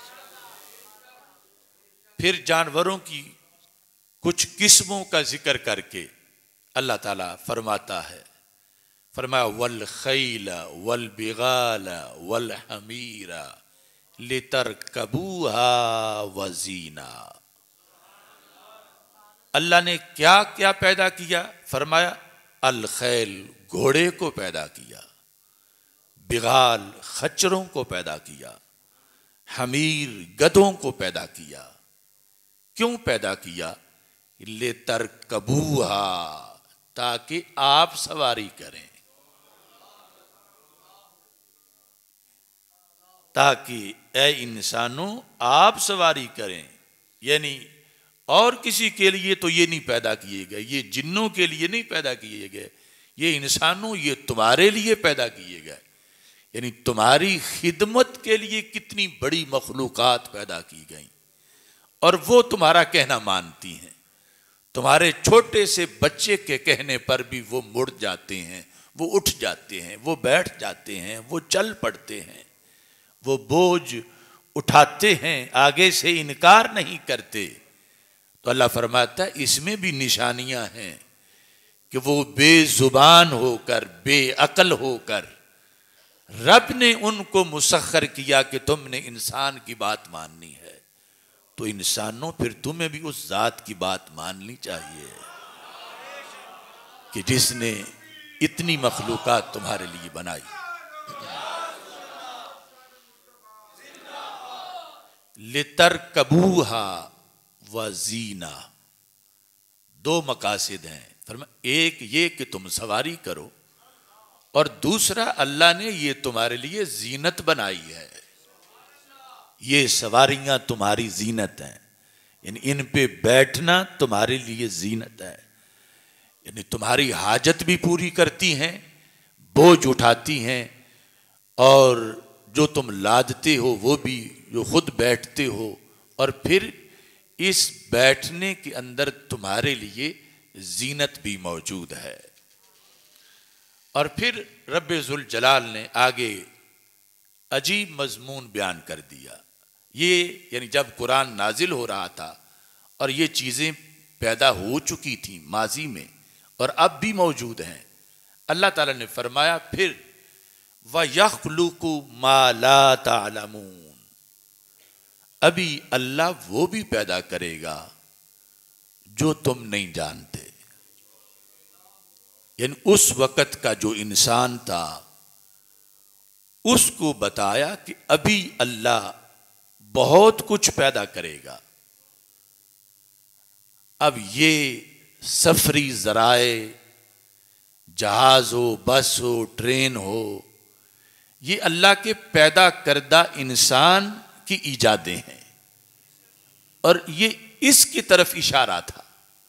फिर जानवरों की कुछ किस्मों का जिक्र करके अल्लाह ताला फरमाता है, फरमाया वल खैला वल बिगाला वल हमीरा लितरकबूहा वजीना। अल्लाह ने क्या क्या पैदा किया? फरमाया अल खैल, घोड़े को पैदा किया, बिगाल, खच्चरों को पैदा किया, हमीर, गधों को पैदा किया। क्यों पैदा किया? लितरकबूहा, ताकि आप सवारी करें, ताकि ए इंसानों आप सवारी करें। यानी और किसी के लिए तो ये नहीं पैदा किए गए, ये जिन्नों के लिए नहीं पैदा किए गए, ये इंसानों ये तुम्हारे लिए पैदा किए गए। यानी तुम्हारी खिदमत के लिए कितनी बड़ी मखलूकात पैदा की गई और वो तुम्हारा कहना मानती हैं। तुम्हारे छोटे से बच्चे के कहने पर भी वो मुड़ जाते हैं, वो उठ जाते हैं, वो बैठ जाते हैं, वो चल पड़ते हैं, वो बोझ उठाते हैं, आगे से इनकार नहीं करते। तो अल्लाह फरमाता है इसमें भी निशानियां हैं कि वो बेजुबान होकर, बेअक्ल होकर, रब ने उनको मुसख्खर किया कि तुमने इंसान की बात माननी है, तो इंसानों फिर तुम्हें भी उस जात की बात माननी चाहिए कि जिसने इतनी मखलूकात तुम्हारे लिए बनाई। लितरकबूहा वजीना, दो मकासिद हैं। फरमाया एक ये कि तुम सवारी करो, और दूसरा अल्लाह ने ये तुम्हारे लिए जीनत बनाई है। ये सवारियां तुम्हारी जीनत हैं, यानी इन पे बैठना तुम्हारे लिए जीनत है। यानी तुम्हारी हाजत भी पूरी करती हैं, बोझ उठाती हैं, और जो तुम लादते हो वो भी, जो खुद बैठते हो, और फिर इस बैठने के अंदर तुम्हारे लिए जीनत भी मौजूद है। और फिर रब्बे जुल जलाल ने आगे अजीब मजमून बयान कर दिया। ये यानी जब कुरान नाजिल हो रहा था और ये चीज़ें पैदा हो चुकी थी माजी में और अब भी मौजूद हैं, अल्लाह ताला ने फरमाया फिर व यख्लुकु मा ला तालमून, अभी अल्लाह वो भी पैदा करेगा जो तुम नहीं जानते। यानी उस वक़्त का जो इंसान था उसको बताया कि अभी अल्लाह बहुत कुछ पैदा करेगा। अब ये सफरी ज़राए, जहाज हो, बस हो, ट्रेन हो, ये अल्लाह के पैदा करदा इंसान की ईजादें हैं, और ये इसकी तरफ इशारा था।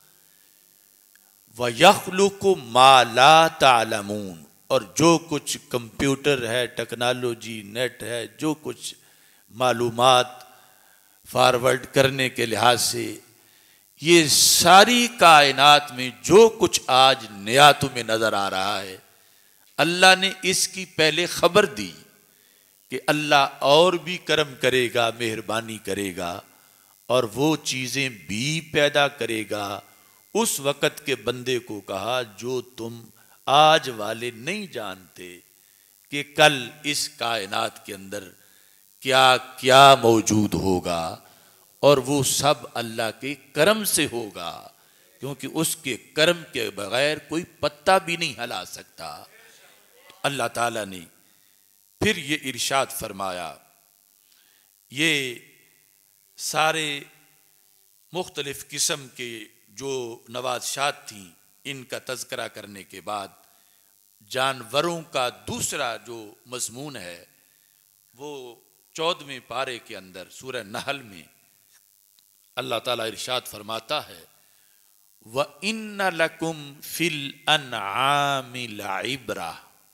व यख्लुकु मा ला तालमून, और जो कुछ कंप्यूटर है, टेक्नोलॉजी, नेट है, जो कुछ मालूमात फॉरवर्ड करने के लिहाज से ये सारी कायनात में जो कुछ आज नया तुम्हें नजर आ रहा है, अल्लाह ने इसकी पहले खबर दी कि अल्लाह और भी करम करेगा, मेहरबानी करेगा, और वो चीज़ें भी पैदा करेगा। उस वक़्त के बंदे को कहा जो तुम आज वाले नहीं जानते कि कल इस कायनात के अंदर क्या क्या मौजूद होगा, और वो सब अल्लाह के करम से होगा, क्योंकि उसके करम के बगैर कोई पत्ता भी नहीं हिला सकता। अल्लाह ताला ने फिर ये इरशाद फरमाया, ये सारे मुख्तलिफ किस्म के जो नवाज़शात थी इनका तज़किरा करने के बाद जानवरों का दूसरा जो मज़मून है वो 14वें पारे के अंदर सूरह नहल में अल्लाह ताला इरशाद फरमाता है, व इन्ना लकुम फिल अनआमि लइब्रा,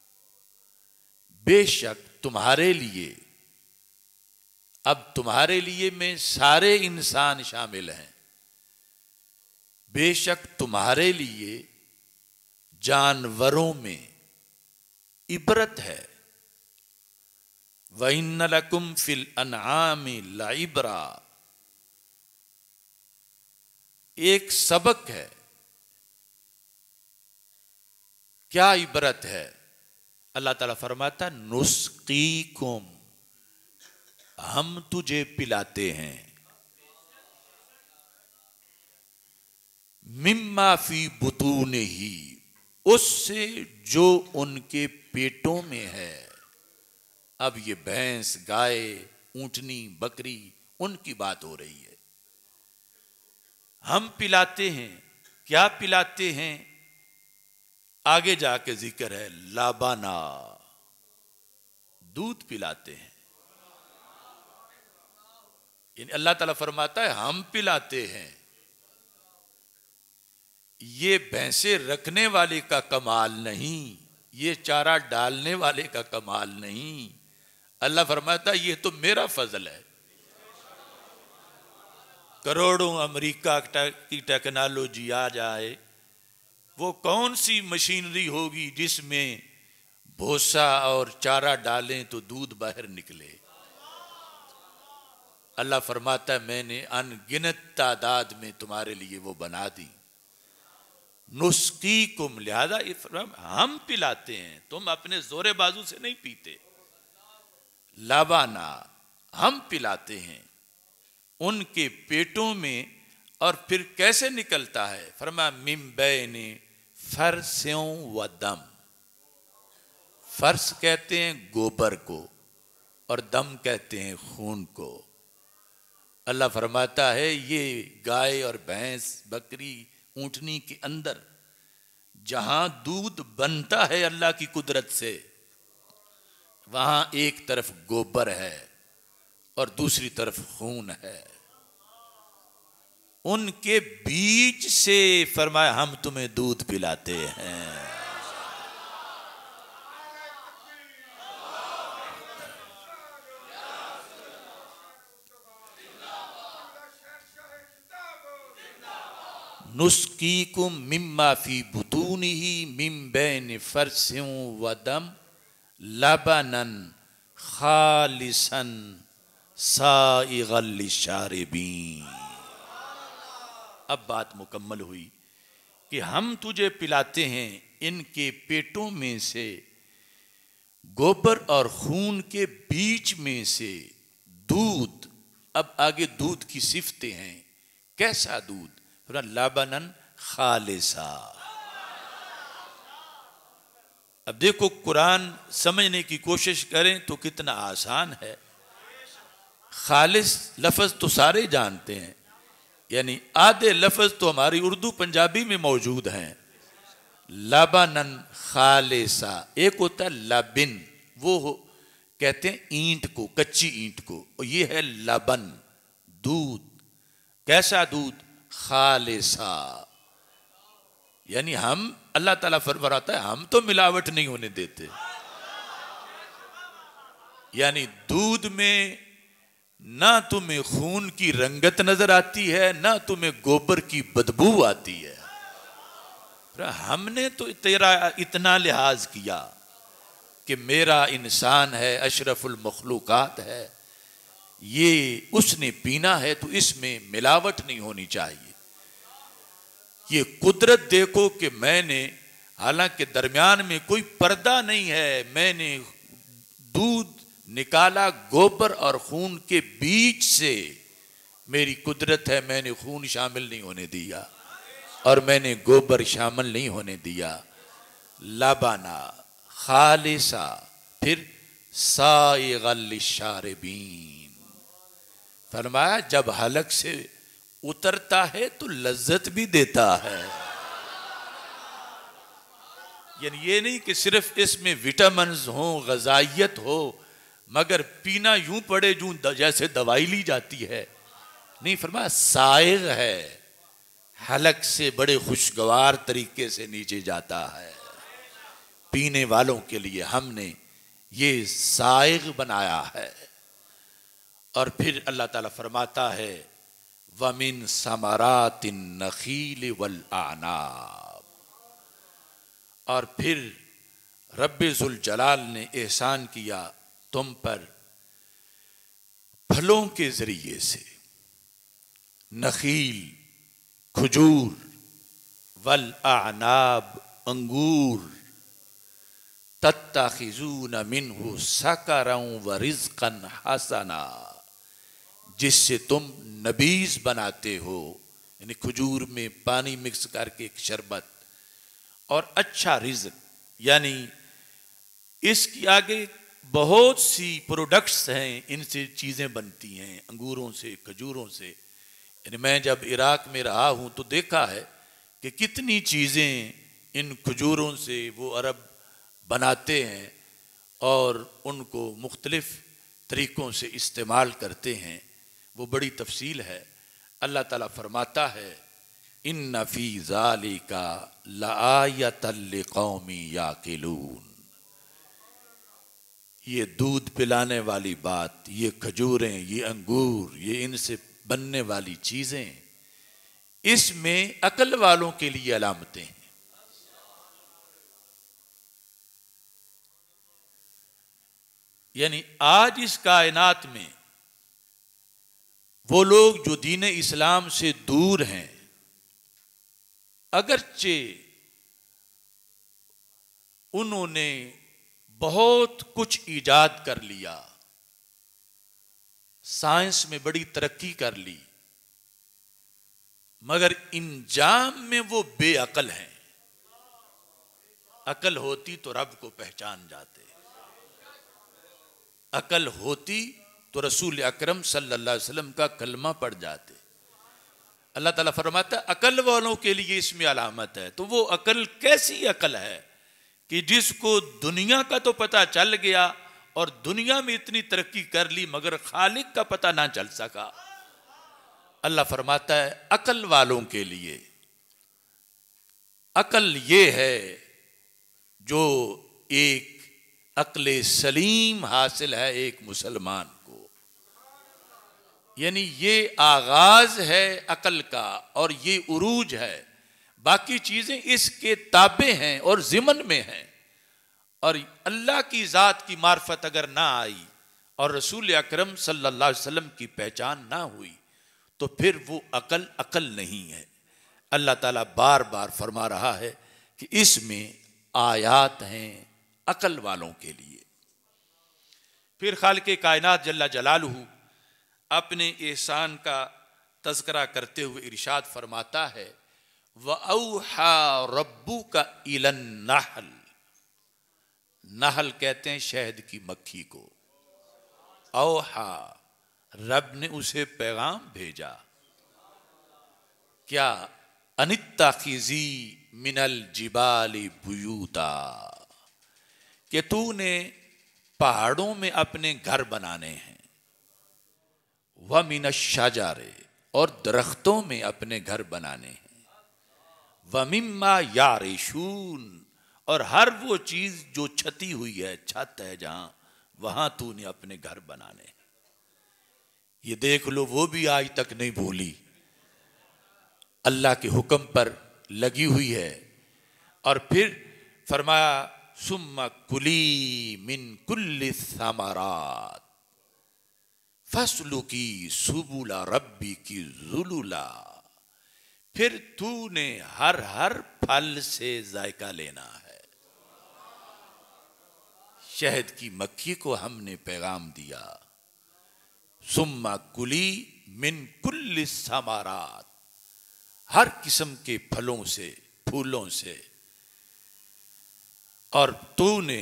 बेशक तुम्हारे लिए, अब तुम्हारे लिए में सारे इंसान शामिल हैं, बेशक तुम्हारे लिए जानवरों में इबरत है। व इन्ना लकुम फिल अनआमि लइब्रा, एक सबक है। क्या इबरत है? अल्लाह ताला फरमाता नुस्कीकुम, हम तुझे पिलाते हैं, मिम्मा फी बुतूनिही, उससे जो उनके पेटों में है। अब ये भैंस, गाय, ऊंटनी, बकरी, उनकी बात हो रही है। हम पिलाते हैं, क्या पिलाते हैं? आगे जाके जिक्र है, लाबाना, दूध पिलाते हैं। यानी अल्लाह ताला फरमाता है हम पिलाते हैं। ये भैंसे रखने वाले का कमाल नहीं, ये चारा डालने वाले का कमाल नहीं। अल्लाह फरमाता है ये तो मेरा फजल है। करोड़ों अमेरिका की टेक्नोलॉजी आ जाए, वो कौन सी मशीनरी होगी जिसमें भूसा और चारा डालें तो दूध बाहर निकले। अल्लाह फरमाता है मैंने अनगिनत तादाद में तुम्हारे लिए वो बना दी। नुस्कीकुम, लिहाजा हम पिलाते हैं, तुम अपने जोरे बाजू से नहीं पीते। लाबाना, हम पिलाते हैं उनके पेटों में। और फिर कैसे निकलता है? फरमा मिम बैने फरस्यों व दम। फर्श कहते हैं गोबर को और दम कहते हैं खून को। अल्लाह फरमाता है ये गाय और भैंस, बकरी, ऊंटनी के अंदर जहां दूध बनता है अल्लाह की कुदरत से, वहां एक तरफ गोबर है और दूसरी तरफ खून है। उनके बीच से फरमाया हम तुम्हें दूध पिलाते हैं। नुस्कीकुम मिम्मा फी बुतूनिही मिम बैन फरस्यों व दम लबनन खालिसन साइगल लिशारिबीन। अब बात मुकम्मल हुई कि हम तुझे पिलाते हैं इनके पेटों में से गोबर और खून के बीच में से दूध। अब आगे दूध की सिफतें हैं, कैसा दूध? लबनन खालिसा। अब देखो कुरान समझने की कोशिश करें तो कितना आसान है। खालिस लफ्ज तो सारे जानते हैं, यानी आधे लफ्ज तो हमारी उर्दू पंजाबी में मौजूद हैं। लबनन खालिसा, एक होता है लबिन, वो कहते हैं ईंट को, कच्ची ईंट को, और ये है लबन, दूध। कैसा दूध? खालिसा। यानी हम, अल्लाह ताला फरमाता है हम तो मिलावट नहीं होने देते। यानी दूध में ना तुम्हें खून की रंगत नजर आती है, ना तुम्हें गोबर की बदबू आती है। हमने तो तेरा इतना लिहाज किया कि मेरा इंसान है, अशरफुल मखलूकात है, ये उसने पीना है तो इसमें मिलावट नहीं होनी चाहिए। ये कुदरत देखो कि मैंने, हालांकि दरमियान में कोई पर्दा नहीं है, मैंने दूध निकाला गोबर और खून के बीच से। मेरी कुदरत है, मैंने खून शामिल नहीं होने दिया और मैंने गोबर शामिल नहीं होने दिया। लबाना खालिसा, फिर साइगल लिशारिबीन। फरमाया जब हलक से उतरता है तो लज्जत भी देता है। यानी ये नहीं कि सिर्फ इसमें विटामिन्स हो, ग़िज़ाइयत हो, मगर पीना यूं पड़े जूं जैसे दवाई ली जाती है, नहीं। फरमाया साइग है, हलक से बड़े खुशगवार तरीके से नीचे जाता है। पीने वालों के लिए हमने ये साइग बनाया है। और फिर अल्लाह ताला फरमाता है वमिन समरातिन नखील वल आनाब। और फिर रब्बे जुल जलाल ने एहसान किया तुम पर फलों के जरिए से, नखील खजूर, वल आनाब अंगूर, तत्ताखिजून मिन्हु सकरं व रिज़्क़न हसना, जिससे तुम नबीज बनाते हो, यानी खजूर में पानी मिक्स करके एक शरबत, और अच्छा रिज़्क़, यानी इसके आगे बहुत सी प्रोडक्ट्स हैं, इनसे चीज़ें बनती हैं, अंगूरों से, खजूरों से। यानी मैं जब इराक में रहा हूँ तो देखा है कि कितनी चीज़ें इन खजूरों से वो अरब बनाते हैं और उनको मुख्तलिफ तरीक़ों से इस्तेमाल करते हैं। वो बड़ी तफसील है। अल्लाह ताला फरमाता है इन्ना फ़ी ज़ालिका लआयतन लिक़ौमी याक़िलून। ये दूध पिलाने वाली बात, ये खजूरें, ये अंगूर, ये इनसे बनने वाली चीज़ें, इसमें अकल वालों के लिए अलामतें हैं। यानी आज इस कायनात में वो लोग जो दीन इस्लाम से दूर हैं, अगरचे उन्होंने बहुत कुछ ईजाद कर लिया, साइंस में बड़ी तरक्की कर ली, मगर इंजाम में वो बेअकल हैं। अकल होती तो रब को पहचान जाते, अकल होती तो रसूल अकरम सल्लल्लाहु अलैहि वसल्लम का कलमा पढ़ जाते। अल्लाह ताला फरमाता अकल वालों के लिए इसमें अलामत है। तो वो अकल कैसी अकल है कि जिसको दुनिया का तो पता चल गया और दुनिया में इतनी तरक्की कर ली मगर खालिक का पता ना चल सका। अल्लाह फरमाता है अकल वालों के लिए। अकल ये है जो एक अक्ल सलीम हासिल है एक मुसलमान को, यानी ये आगाज है अकल का और ये उरूज है। बाकी चीजें इसके ताबे हैं और जिमन में हैं। और अल्लाह की जात की मार्फत अगर ना आई और रसूल अकरम सल्लल्लाहु अलैहि वसल्लम की पहचान ना हुई तो फिर वो अकल अकल नहीं है। अल्लाह ताला बार बार फरमा रहा है कि इसमें आयात हैं अकल वालों के लिए। फिर खालिक़े कायनात जल्ला जलालुहु अपने एहसान का तज़किरा करते हुए इरशाद फरमाता है व औहा रब्बुका इलन नहल। नहल कहते हैं शहद की मक्खी को। औहा, रब ने उसे पैगाम भेजा। क्या? अनित्ताखिज़ी मिनल जिबाली बुयूता, कि तूने पहाड़ों में अपने घर बनाने हैं। व मिनश शजारे, और दरख्तों में अपने घर बनाने हैं। व मिम्मा यारिशून, और हर वो चीज जो छती हुई है, छत है जहां, वहां तूने अपने घर बनाने हैं। ये देख लो वो भी आज तक नहीं भूली, अल्लाह के हुक्म पर लगी हुई है। और फिर फरमाया सुम्मा कुली मिन कुल्ली समारात फस्लुकी सुबुला रब्बी की जुलुला। फिर तूने हर हर फल से जायका लेना है। शहद की मक्खी को हमने पैगाम दिया सुम्मा कुली मिन कुल्ली समारात, हर किस्म के फलों से, फूलों से। और तूने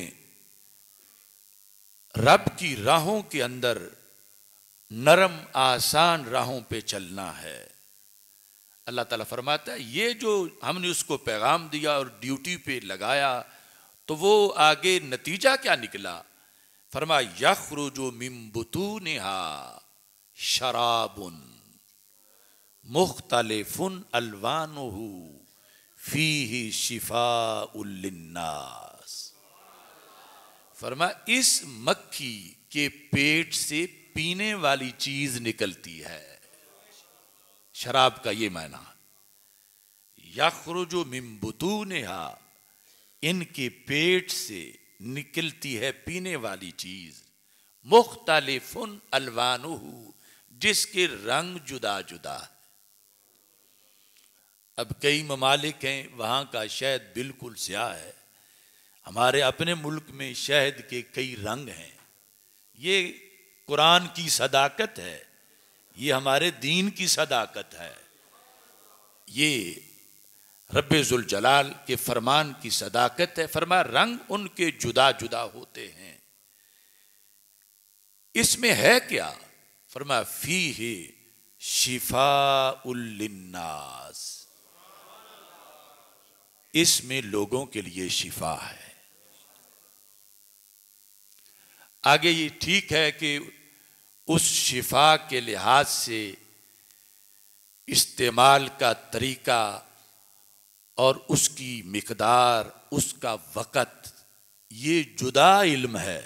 रब की राहों के अंदर नरम आसान राहों पे चलना है। अल्लाह ताला फरमाता है ये जो हमने उसको पैगाम दिया और ड्यूटी पे लगाया तो वो आगे नतीजा क्या निकला? फरमाया यखरुजु मिन बुतूनिहा शराबुन मुख्तलिफुन अलवानुहु फीही शिफाउल लिन्नास। फरमाया इस मक्खी के पेट से पीने वाली चीज निकलती है। शराब का ये मायना, यखरुजु मिन बुतूनिहा, इनके पेट से निकलती है पीने वाली चीज। मुख्तलिफुन अलवानुहु, जिसके रंग जुदा जुदा। अब कई ममालिक हैं वहां का शहद बिल्कुल स्याह है, हमारे अपने मुल्क में शहद के कई रंग हैं। ये कुरान की सदाकत है, ये हमारे दीन की सदाकत है, ये रब्बे जुल जलाल के फरमान की सदाकत है। फरमा रंग उनके जुदा जुदा होते हैं। इसमें है क्या? फरमा फीही शिफाउल लिन्नास, इसमें लोगों के लिए शिफा है। आगे ये ठीक है कि उस शिफा के लिहाज से इस्तेमाल का तरीका और उसकी मिकदार, उसका वक़्त, ये जुदा इल्म है।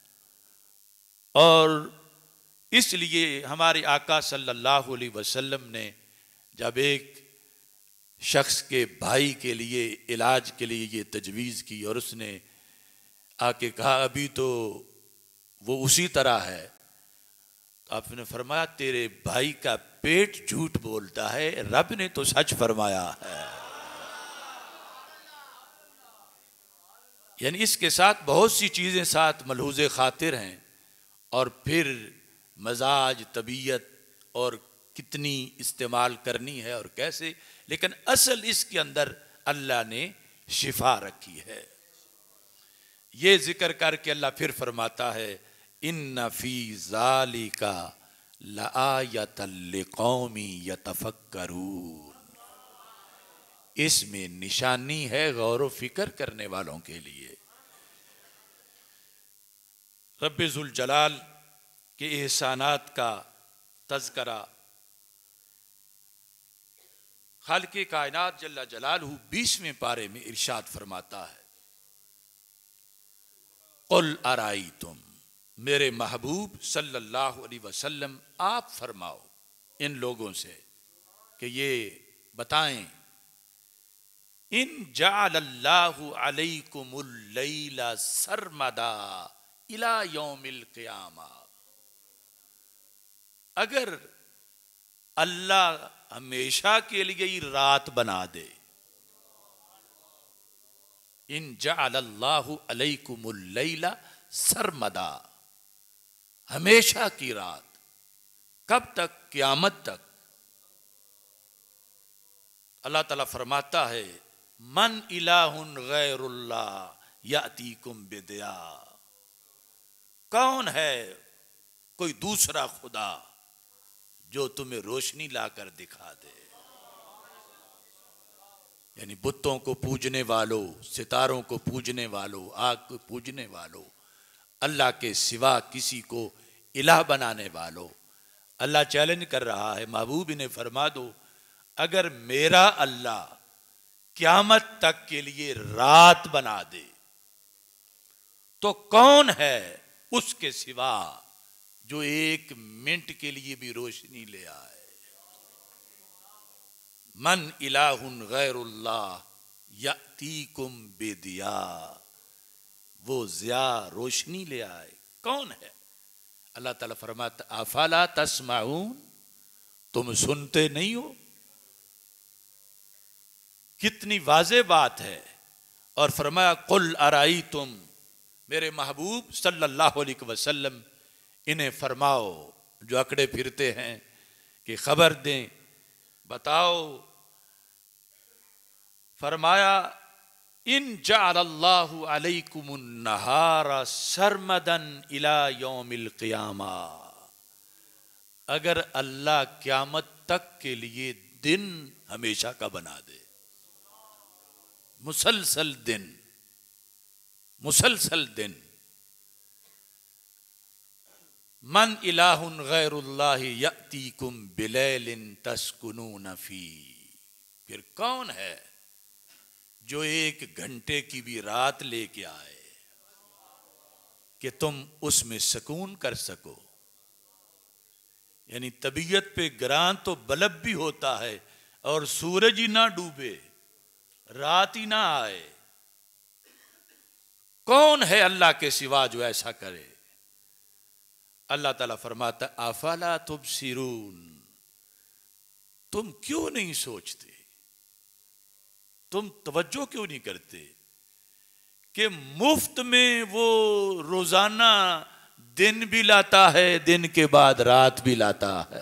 और इसलिए हमारे आका सल्लल्लाहु अलैहि वसल्लम ने जब एक शख्स के भाई के लिए इलाज के लिए ये तजवीज़ की और उसने आके कहा अभी तो वो उसी तरह है, तो आपने फरमाया तेरे भाई का पेट झूठ बोलता है, रब ने तो सच फरमाया है। यानी इसके साथ बहुत सी चीज़ें साथ मलहूज़े खातिर हैं, और फिर मजाज, तबीयत और कितनी इस्तेमाल करनी है और कैसे, लेकिन असल इसके अंदर अल्लाह ने शिफा रखी है। ये जिक्र करके अल्लाह फिर फरमाता है इन्ना फी ज़ालिका लआयतल लिक़ौमी यतफ़क्करून, इसमें निशानी है गौर व फिक्र करने वालों के लिए। रब्बे ज़ुल जलाल के एहसानात का तज़करा खालिक़े कायनात जल्ला जलालहू 20वें पारे में इरशाद फरमाता है कुल अराइतुम, मेरे महबूब सल्लल्लाहु अलैहि वसल्लम आप फरमाओ इन लोगों से कि ये बताएं, इन जअलल्लाहु अलैकुमुल लैला सरमदा इला यौमिल क़ियामा, अगर अल्लाह हमेशा के लिए ही रात बना दे, इन जअलल्लाहु अलैकुमुल लैला सरमदा, हमेशा की रात, कब तक? क़यामत तक। अल्लाह ताला फरमाता है मन इलाहुन गैरुल्लाह यातीकुम बिदिया, कौन है कोई दूसरा खुदा जो तुम्हें रोशनी लाकर दिखा दे। यानी बुतों को पूजने वालों, सितारों को पूजने वालों, आग को पूजने वालों, अल्लाह के सिवा किसी को इलाह बनाने वालों, अल्लाह चैलेंज कर रहा है महबूब इन्हें फरमा दो अगर मेरा अल्लाह क़यामत तक के लिए रात बना दे तो कौन है उसके सिवा जो एक मिनट के लिए भी रोशनी ले आए। मन इलाहुन गैरुल्लाह यातीकुम बिदिया, वो ज़िया रोशनी ले आए, कौन है? अल्लाह ताला फरमाता अफला तस्माऊन, तुम सुनते नहीं हो? कितनी वाज़े बात है। और फरमाया कुल अराई तुम, मेरे महबूब सल्लल्लाहु अलैहि वसल्लम इन्हें फरमाओ जो अकड़े फिरते हैं कि खबर दें, बताओ। फरमाया इन जअलल्लाहु अलैकुमुन नहारा सरमदन इला यौमिल क़ियामा, अगर अल्लाह क़यामत तक के लिए दिन हमेशा का बना दे, मुसलसल दिन, मुसलसल दिन, मन इलाहुन गैरुल्लाहि यअतीकुम बिलैलिन तस्कुनून फी। फिर कौन है जो 1 घंटे की भी रात लेके आए कि तुम उसमें सुकून कर सको। यानी तबीयत पे ग्रां तो बल्ब भी होता है और सूरज ही ना डूबे, रात ही ना आए। कौन है अल्लाह के सिवा जो ऐसा करे। अल्लाह ताला फरमाता अफला तुबसिरून, तुम क्यों नहीं सोचते, तुम तवज्जो क्यों नहीं करते कि मुफ्त में वो रोजाना दिन भी लाता है, दिन के बाद रात भी लाता है।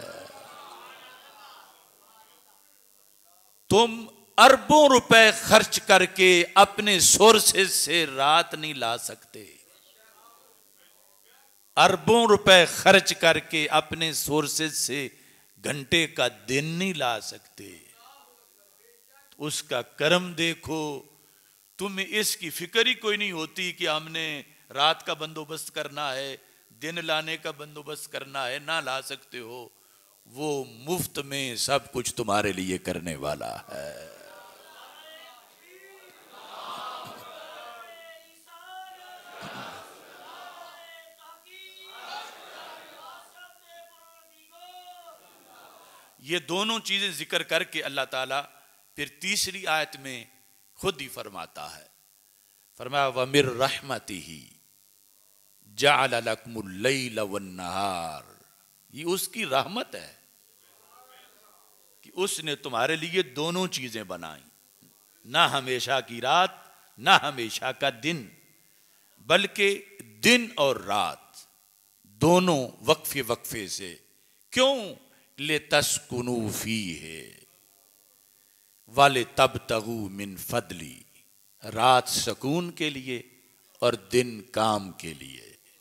तुम अरबों रुपए खर्च करके अपने सोर्सेज से रात नहीं ला सकते, अरबों रुपए खर्च करके अपने सोर्सेज से घंटे का दिन नहीं ला सकते। उसका करम देखो, तुम्हें इसकी फिक्र ही कोई नहीं होती कि हमने रात का बंदोबस्त करना है, दिन लाने का बंदोबस्त करना है, ना ला सकते हो। वो मुफ्त में सब कुछ तुम्हारे लिए करने वाला है। ये दोनों चीजें जिक्र करके अल्लाह ताला फिर तीसरी आयत में खुद ही फरमाता है, फरमाया वमिर रहमतिही जअल लकुमुल लैल वन्नहार। ये उसकी रहमत है कि उसने तुम्हारे लिए दोनों चीजें बनाई, ना हमेशा की रात ना हमेशा का दिन, बल्कि दिन और रात दोनों वक्फे वक्फे से। क्यों? ले तस्कुनू फी है वाले तब तगू मिन फदली, रात सुकून के लिए और दिन काम के लिए।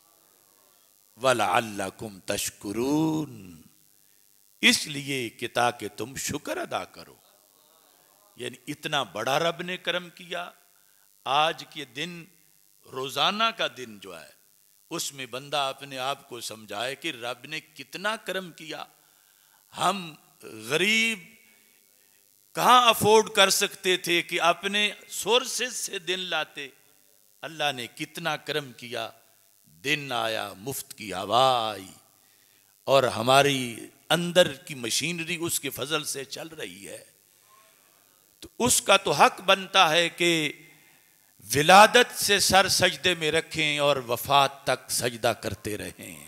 वलअल्लकुम तशकुरून, इसलिए कि ताकि तुम शुक्र अदा करो। यानी इतना बड़ा रब ने करम किया। आज के दिन, रोजाना का दिन जो है, उसमें बंदा अपने आप को समझाए कि रब ने कितना करम किया। हम गरीब कहां अफोर्ड कर सकते थे कि अपने सोर्सेज से दिन लाते। अल्लाह ने कितना करम किया, दिन आया, मुफ्त की हवा आई और हमारी अंदर की मशीनरी उसके फजल से चल रही है। तो उसका तो हक बनता है कि विलादत से सर सजदे में रखें और वफात तक सजदा करते रहें।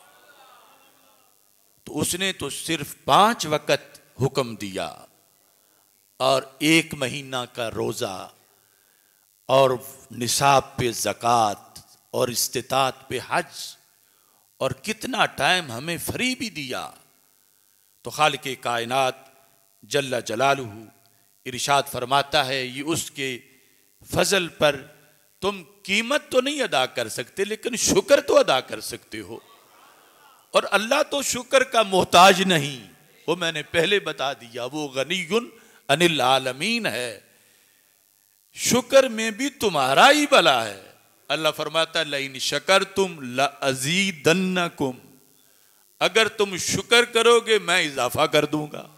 तो उसने तो सिर्फ 5 वक्त हुक्म दिया और 1 महीना का रोजा और निसाब पे ज़कात और इस्तिताअत पे हज, और कितना टाइम हमें फ्री भी दिया। तो खालिक कायनात जल्ला जलालुहु इरशाद फरमाता है, ये उसके फजल पर तुम कीमत तो नहीं अदा कर सकते, लेकिन शुक्र तो अदा कर सकते हो। और अल्लाह तो शुक्र का मोहताज नहीं, वो मैंने पहले बता दिया, वो गनीयुन अनिल आलमीन है। शुक्र में भी तुम्हारा ही भला है। अल्लाह फरमाता लइन शकरतुम लअज़ीदन्नकुम, अगर तुम शुक्र करोगे मैं इजाफा कर दूंगा।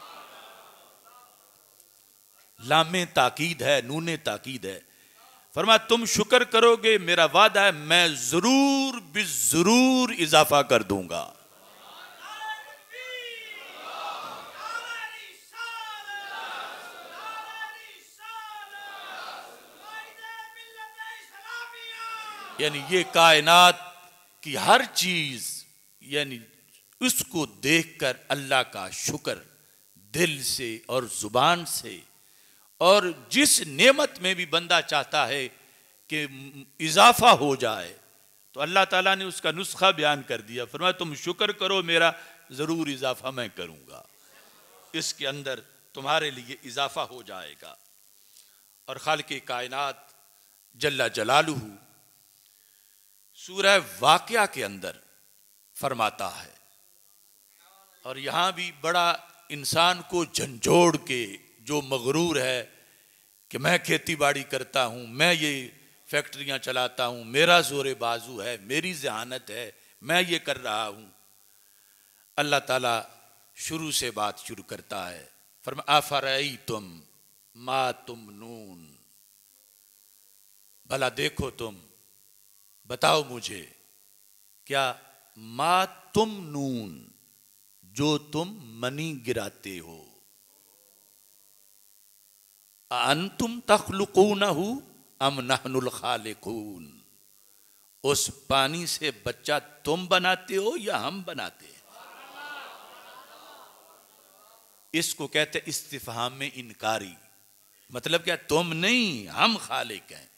लामे ताकीद है, नूने ताकीद है। फरमा तुम शुक्र करोगे, मेरा वादा है मैं जरूर बिजरूर इजाफा कर दूंगा। यानी ये कायनात की हर चीज, यानी उसको देखकर अल्लाह का शुक्र दिल से और जुबान से, और जिस नेमत में भी बंदा चाहता है कि इजाफा हो जाए तो अल्लाह ताला ने उसका नुस्खा बयान कर दिया। फरमाया तुम शुक्र करो, मेरा जरूर इजाफा मैं करूंगा, इसके अंदर तुम्हारे लिए इजाफा हो जाएगा। और खालिक कायनात जल्ला जलालुहु सूरह वाक़िया के अंदर फरमाता है, और यहां भी बड़ा इंसान को झंझोड़ के, जो मगरूर है कि मैं खेती बाड़ी करता हूं, मैं ये फैक्ट्रियां चलाता हूं, मेरा जोरे बाजू है, मेरी जहानत है, मैं ये कर रहा हूं। अल्लाह ताला शुरू से बात शुरू करता है, फरमा अफरईतुम मा तुमनून, भला देखो तुम, बताओ मुझे क्या मा तुमनून, जो तुम मनी गिराते हो, अंतुम तख्लुकूनहु अम नहनुल खालिकून, उस पानी से बच्चा तुम बनाते हो या हम बनाते हैं। इसको कहते इस्तिफहाम में इनकारी, मतलब क्या, तुम नहीं हम खालिक हैं।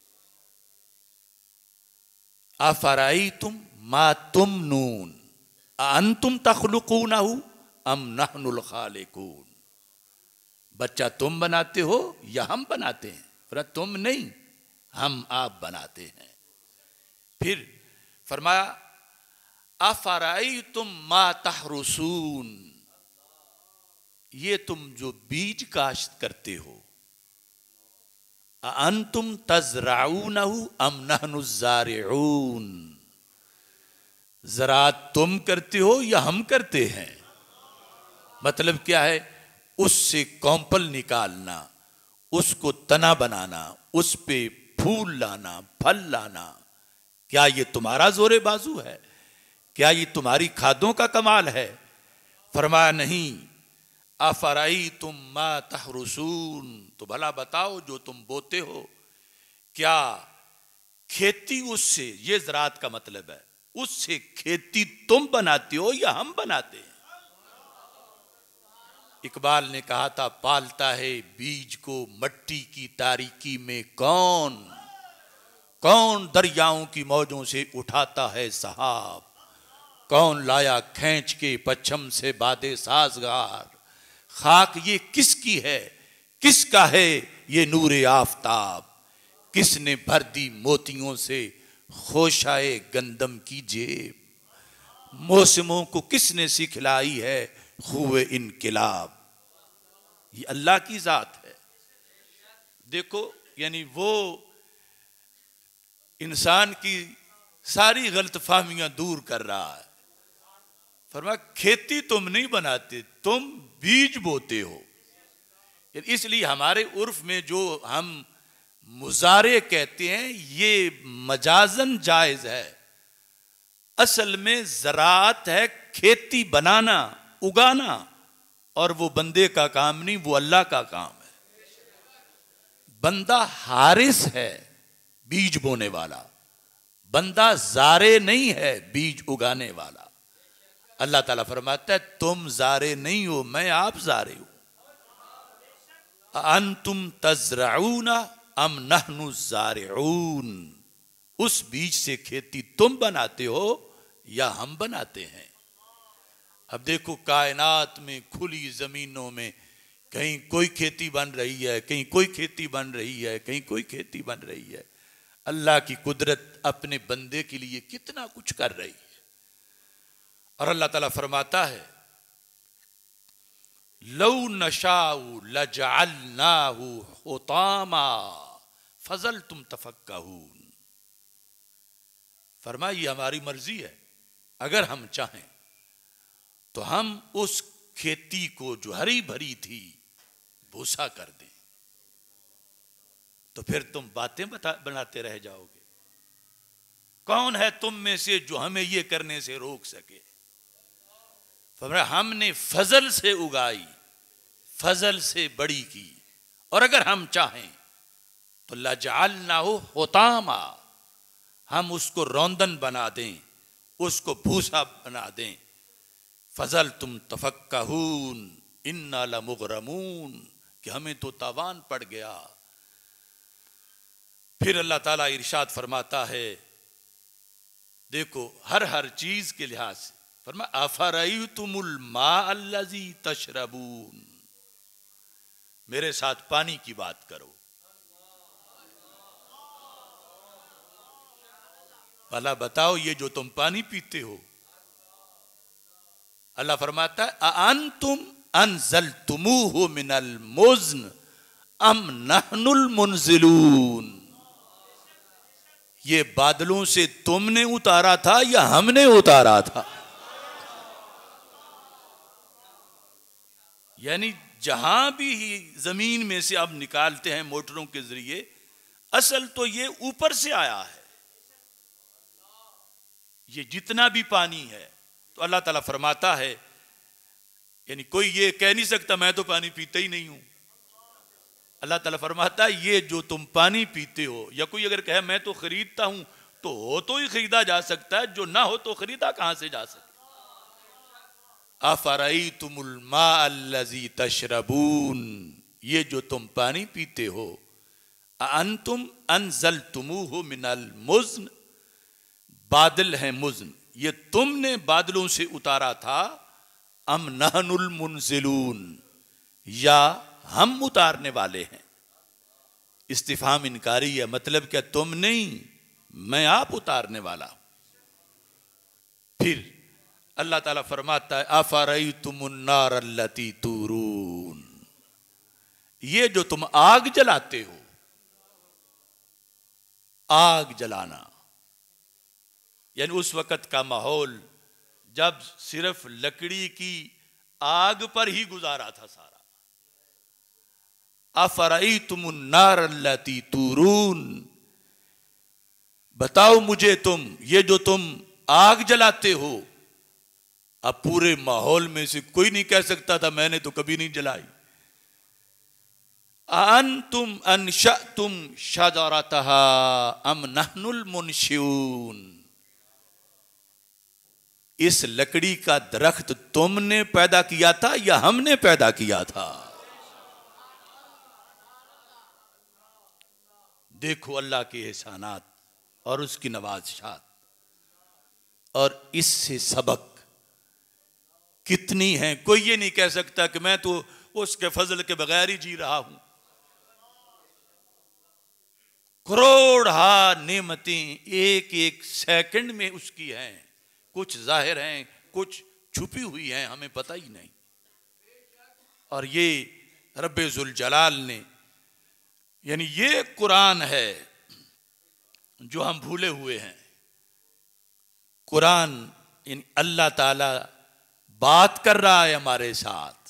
अफराईतुम मा तुमनून अंतुम तख्लुकूनहु अम नहनुल खालिकून, बच्चा तुम बनाते हो या हम बनाते हैं। पर तुम नहीं, हम आप बनाते हैं। फिर फरमाया अफराईतुम मा तहरुसून, ये तुम जो बीज काश्त करते हो, अंतुम तज़राऊनहु अम नहनु ज़ारिऊन, ज़राअत तुम करते हो या हम करते हैं। मतलब क्या है, उससे कॉम्पल निकालना, उसको तना बनाना, उस पे फूल लाना, फल लाना, क्या ये तुम्हारा जोरे बाजू है? क्या ये तुम्हारी खादों का कमाल है? फरमाया नहीं, अफराईतुम मा तहरुसून, तो भला बताओ जो तुम बोते हो, क्या खेती उससे, ये ज़राअत का मतलब है, उससे खेती तुम बनाते हो या हम बनाते हैं। इकबाल ने कहा था, पालता है बीज को मट्टी की तारीकी में कौन, कौन दरियाओं की मौजों से उठाता है सहाब, कौन लाया खींच के पच्छम से बादे साजगार, खाक ये किसकी है, किसका है ये नूरे आफताब, किसने भर दी मोतियों से खोशाए गंदम की जेब, मौसमों को किसने सिखलाई है खूए इनकिलाब। ये अल्लाह की जात है। देखो, यानी वो इंसान की सारी गलतफहमियां दूर कर रहा है। फरमाया खेती तुम नहीं बनाते, तुम बीज बोते हो। इसलिए हमारे उर्फ में जो हम मुजारे कहते हैं, ये मजाजन जायज है, असल में ज़राअत है खेती बनाना, उगाना, और वो बंदे का काम नहीं, वो अल्लाह का काम है। बंदा हारिस है बीज बोने वाला, बंदा जारे नहीं है बीज उगाने वाला। अल्लाह ताला फरमाता है तुम जारे नहीं हो, मैं आप जारे हूं। अंतुम तज़राऊना अम नहनु ज़ारिऊन, उस बीज से खेती तुम बनाते हो या हम बनाते हैं। अब देखो, कायनात में खुली जमीनों में कहीं कोई खेती बन रही है, कहीं कोई खेती बन रही है, कहीं कोई खेती बन रही है। अल्लाह की कुदरत अपने बंदे के लिए कितना कुछ कर रही है। और अल्लाह ताला फरमाता है लौ नशाउ लजअलनाहु हुतामा फज़लतुम तफक्कहून, फरमाया ये हमारी मर्जी है, अगर हम चाहें तो हम उस खेती को जो हरी भरी थी भूसा कर दें, तो फिर तुम बातें बनाते रह जाओगे। कौन है तुम में से जो हमें ये करने से रोक सके? फरमाया हमने फजल से उगाई, फजल से बड़ी की, और अगर हम चाहें तो लजअलनाहु हुतामा, हम उसको रौंदन बना दें, उसको भूसा बना दें। फज़लतुम तफक्कहून इन्ना लमुग़रमून, कि हमें तो तावान पड़ गया। फिर अल्लाह ताला इरशाद फरमाता है, देखो हर चीज के लिहाज से, फरमाया अफरअय्तुमुल मा अल्लज़ी तशरबून, मेरे साथ पानी की बात करो। भला बताओ ये जो तुम पानी पीते हो, अल्लाह फरमाता है अअंतुम अनज़लतुमूहु मिनल मुज़्न अम नहनुल मुनज़िलून, ये बादलों से तुमने उतारा था या हमने उतारा था? यानी जहां भी जमीन में से अब निकालते हैं मोटरों के जरिए, असल तो ये ऊपर से आया है। ये जितना भी पानी है, तो अल्लाह ताला फरमाता है, यानी कोई ये कह नहीं सकता मैं तो पानी पीता ही नहीं हूं। अल्लाह ताला फरमाता है ये जो तुम पानी पीते हो, या कोई अगर कहे मैं तो खरीदता हूं, तो हो तो ही खरीदा जा सकता है, जो ना हो तो खरीदा कहां से जा सकता? अफरईतुमुल माअल्लज़ी तशरबून, ये जो तुम पानी पीते हो, अअंतुम अंज़लतुमूहु मिनल मुज़्न, बादल है मुज़्न, ये तुमने बादलों से उतारा था, अम नहनुल मुनज़िलून, या हम उतारने वाले हैं। इस्तिफहाम इनकारी है, मतलब क्या तुम नहीं, मैं आप उतारने वाला। फिर अल्लाह ताला फरमाता है अफरईतुमुन नार अल्लती तुरून, ये जो तुम आग जलाते हो, आग जलाना यानी उस वक्त का माहौल जब सिर्फ लकड़ी की आग पर ही गुजारा था सारा। अफरईतुमुन नार अल्लती तुरून, बताओ मुझे तुम, ये जो तुम आग जलाते हो, अब पूरे माहौल में से कोई नहीं कह सकता था मैंने तो कभी नहीं जलाई। अअंतुम अनशअतुम शजरतहा अम नहनुल मुनशिऊन, इस लकड़ी का दरख्त तुमने पैदा किया था या हमने पैदा किया था? देखो अल्लाह के एहसानात और उसकी नवाज़शात, और इससे सबक कितनी है। कोई ये नहीं कह सकता कि मैं तो उसके फजल के बगैर ही जी रहा हूं। करोड़ हा नेमतें एक एक सेकंड में उसकी हैं, कुछ जाहिर हैं, कुछ छुपी हुई हैं, हमें पता ही नहीं। और ये रब्बे जुल जलाल ने, यानी ये कुरान है जो हम भूले हुए हैं। कुरान इन अल्लाह ताला बात कर रहा है हमारे साथ,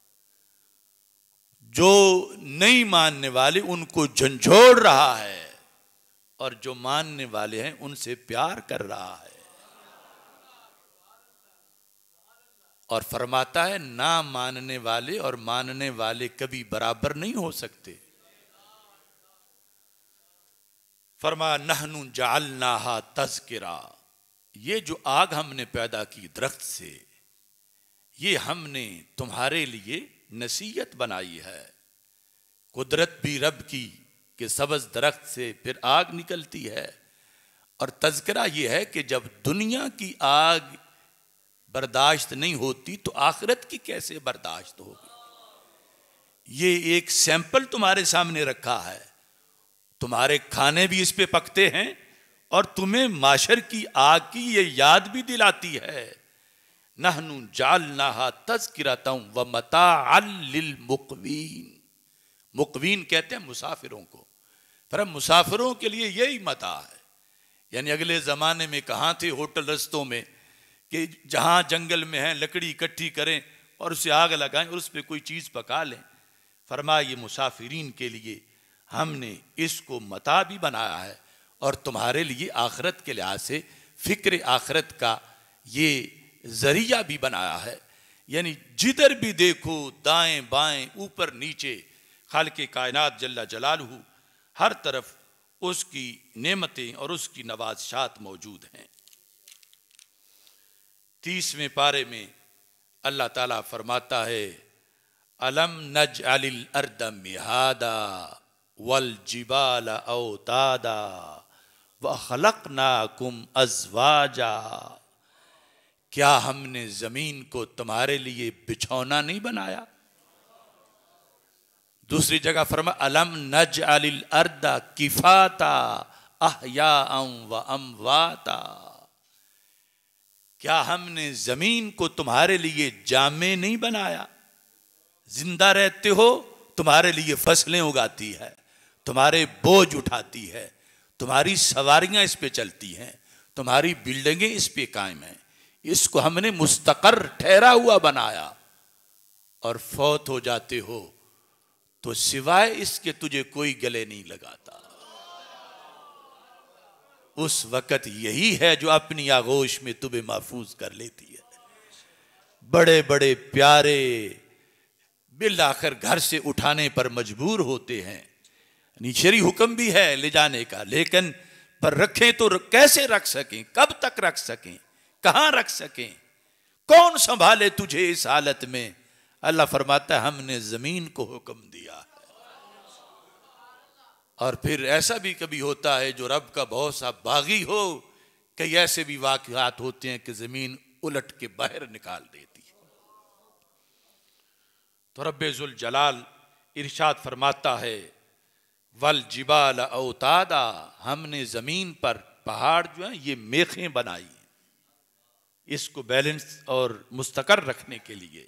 जो नहीं मानने वाले उनको झंझोड़ रहा है, और जो मानने वाले हैं उनसे प्यार कर रहा है। और फरमाता है ना मानने वाले और मानने वाले कभी बराबर नहीं हो सकते। फरमा नहनु जअलनाहा तज़किरा, ये जो आग हमने पैदा की दरख्त से, ये हमने तुम्हारे लिए नसीहत बनाई है। कुदरत भी रब की कि सब्ज़ दरख्त से फिर आग निकलती है। और तज़किरा ये है कि जब दुनिया की आग बर्दाश्त नहीं होती तो आखिरत की कैसे बर्दाश्त होगी। ये एक सैंपल तुम्हारे सामने रखा है, तुम्हारे खाने भी इस पे पकते हैं, और तुम्हें माशर की आग की ये याद भी दिलाती है। नहनु जालनाहा तज़किरतम व मताअल लिल मुक़वीन, मुक़वीन कहते हैं मुसाफिरों को, पर मुसाफिरों के लिए यही मता है। यानी अगले ज़माने में कहाँ थे होटल रस्तों में कि जहाँ जंगल में है लकड़ी इकट्ठी करें और उसे आग लगाएं और उस पर कोई चीज़ पका लें। फरमाया ये मुसाफिरीन के लिए हमने इसको मता भी बनाया है, और तुम्हारे लिए आखिरत के लिहाज से फ़िक्र आखिरत का ये ज़रिया भी बनाया है। यानी जिधर भी देखो, दाएं बाएं ऊपर नीचे, खालिक़े कायनात जल्ला जलालहू, हर तरफ उसकी नेमतें और उसकी नवाज़शात मौजूद हैं। 30वें पारे में अल्लाह ताला फरमाता है अलम नजअलिल अर्द मिहादा वल जिबाला औतादा व खलक़नाकुम अज़वाजा, क्या हमने जमीन को तुम्हारे लिए बिछौना नहीं बनाया? दूसरी जगह फरमा अलम नजअलिल अर्द किफाता अहयाअम व अमवाता, क्या हमने जमीन को तुम्हारे लिए जामे नहीं बनाया? जिंदा रहते हो, तुम्हारे लिए फसलें उगाती है, तुम्हारे बोझ उठाती है, तुम्हारी सवारियां इस पे चलती हैं, तुम्हारी बिल्डिंगें इस पे कायम हैं, इसको हमने मुस्तकर ठहरा हुआ बनाया, और फौत हो जाते हो तो सिवाय इसके तुझे कोई गले नहीं लगाता। उस वक़्त यही है जो अपनी आगोश में तुम्हें महफूज कर लेती है। बड़े बड़े प्यारे बिल आखिर घर से उठाने पर मजबूर होते हैं, शरी हुक्म भी है ले जाने का, लेकिन पर रखें तो कैसे रख सकें, कब तक रख सकें, कहां रख सकें, कौन संभाले तुझे इस हालत में। अल्लाह फरमाता है हमने जमीन को हुक्म दिया है। और फिर ऐसा भी कभी होता है जो रब का बहुत सा बागी हो, कई ऐसे भी वाक़यात होते हैं कि जमीन उलट के बाहर निकाल देती है। तो रब्बे जुल जलाल इरशाद फरमाता है वल जिबाल औतादा, हमने जमीन पर पहाड़ जो है ये मेखें बनाई, इसको बैलेंस और मुस्तकर रखने के लिए।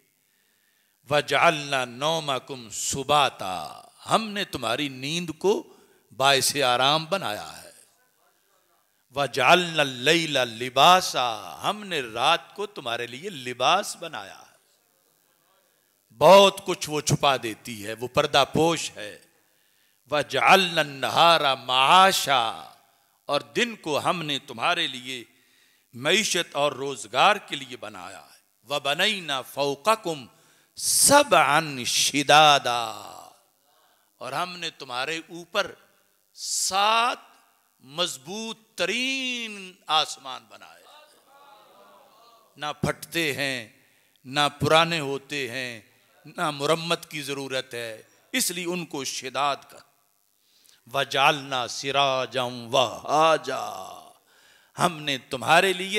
वजअलना नौमकुम सुबाता, हमने तुम्हारी नींद को बायसे आराम बनाया है। वजअलना लैला लिबासा, हमने रात को तुम्हारे लिए लिबास बनाया है। बहुत कुछ वो छुपा देती है, वो पर्दापोश है। वजअलना नहारा माशा, और दिन को हमने तुम्हारे लिए मईशत और रोजगार के लिए बनाया है। वबनैना फौककुम सबअन शिदादा, और हमने तुम्हारे ऊपर 7 मजबूत तरीन आसमान बनाए, ना फटते हैं, ना पुराने होते हैं, ना मुरम्मत की जरूरत है, इसलिए उनको शिदाद का। वजालना सिराजम वहाजा, हमने तुम्हारे लिए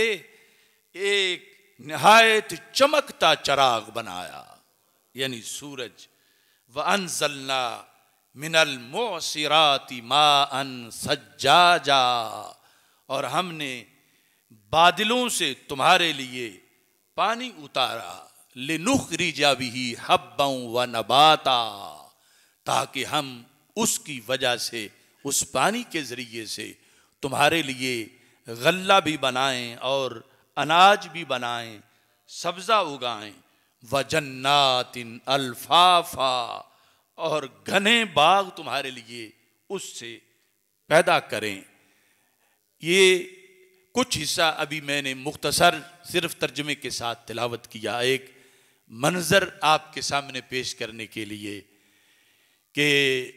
एक निहायत चमकता चराग बनाया, यानी सूरज। व अनज़लना मिनल मुसिराति माअन सज्जाजा, और हमने बादलों से तुम्हारे लिए पानी उतारा। लिनुखरिजा बिही हब्बन व नबाता, ताकि हम उसकी वजह से, उस पानी के जरिए से तुम्हारे लिए गल्ला भी बनाएं और अनाज भी बनाएं, सब्जा उगाएं। व जन्नातिन अल्फाफा, और घने बाग तुम्हारे लिए उससे पैदा करें। ये कुछ हिस्सा अभी मैंने मुख्तसर सिर्फ तर्जुमे के साथ तिलावत किया, एक मंजर आपके सामने पेश करने के लिए कि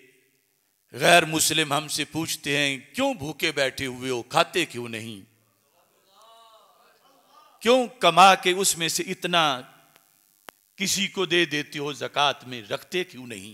गैर मुस्लिम हमसे पूछते हैं क्यों भूखे बैठे हुए हो, खाते क्यों नहीं, क्यों कमा के उसमें से इतना किसी को दे देते हो, ज़कात में रखते क्यों नहीं।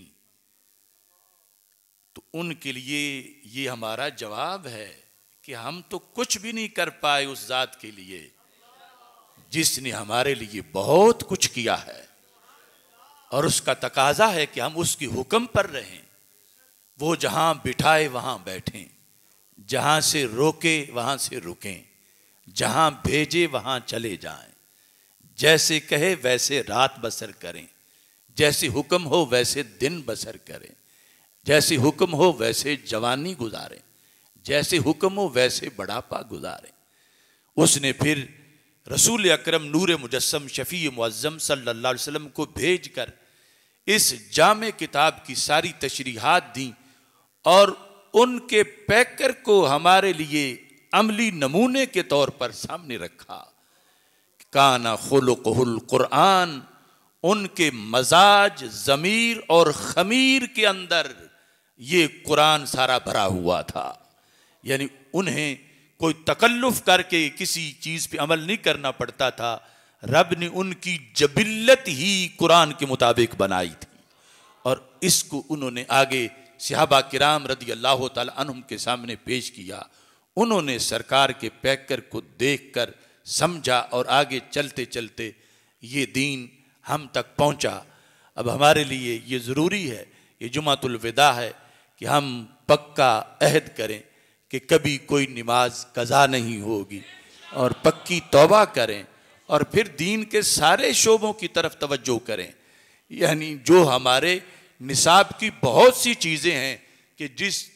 तो उनके लिए ये हमारा जवाब है कि हम तो कुछ भी नहीं कर पाए उस ज़ात के लिए जिसने हमारे लिए बहुत कुछ किया है, और उसका तकाजा है कि हम उसकी हुक्म पर रहें। वो जहां बिठाए वहां बैठें, जहां से रोके वहां से रुकें, जहां भेजे वहां चले जाएं, जैसे कहे वैसे रात बसर करें, जैसे हुक्म हो वैसे दिन बसर करें, जैसे हुक्म हो वैसे जवानी गुजारें, जैसे हुक्म हो वैसे बढ़ापा गुजारें। उसने फिर रसूल अकरम नूर मुजस्सम शफी मुअज्जम सल्लल्लाहु अलैहि वसल्लम को भेजकर इस जामे किताब की सारी तशरीहात दी, और उनके पैकर को हमारे लिए अमली नमूने के तौर पर सामने रखा। काना खुलुकुहुल कुरान, उनके मजाज, ज़मीर और खमीर के अंदर ये कुरान सारा भरा हुआ था। यानी उन्हें कोई तकल्लुफ करके किसी चीज़ पे अमल नहीं करना पड़ता था, रब ने उनकी जबिल्लत ही कुरान के मुताबिक बनाई थी। और इसको उन्होंने आगे सहाबा किराम रदी अल्लाह तआला अन्हुम के सामने पेश किया। उन्होंने सरकार के पैकर को देखकर समझा, और आगे चलते चलते ये दीन हम तक पहुंचा। अब हमारे लिए ये ज़रूरी है, ये जुमातुल विदा है कि हम पक्का अहद करें कि कभी कोई नमाज कज़ा नहीं होगी, और पक्की तौबा करें, और फिर दीन के सारे शोबों की तरफ तवज्जो करें। यानी जो हमारे निसाब की बहुत सी चीज़ें हैं कि जिस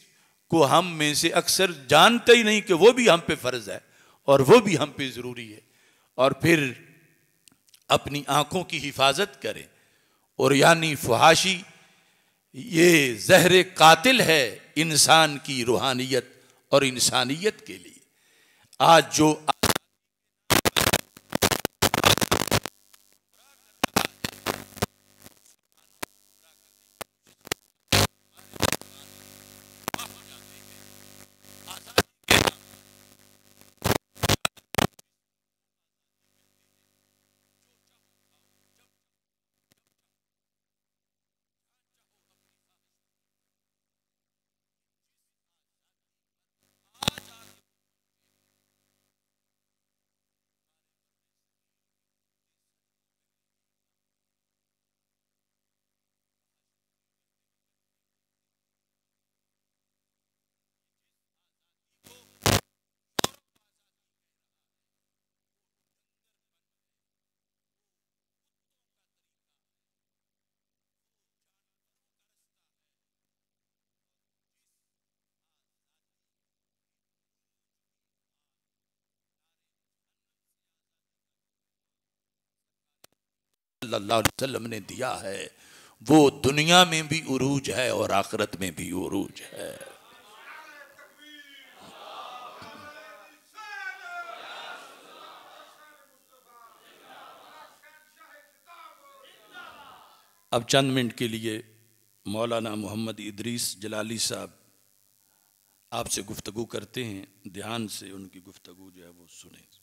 को हम में से अक्सर जानते ही नहीं कि वो भी हम पे फ़र्ज है और वो भी हम पे ज़रूरी है। और फिर अपनी आँखों की हिफाजत करें। और यानी फहाशी ये जहर कातिल है इंसान की रूहानियत और इंसानियत के लिए। आज जो सल्लल्लाहु अलैहि वसल्लम ने दिया है वो दुनिया में भी उरूज है और आखिरत में भी उरूज है। अब चंद मिनट के लिए मौलाना मोहम्मद इदरीस जलाली साहब आपसे गुफ्तगू करते हैं, ध्यान से उनकी गुफ्तगू जो है वो सुने।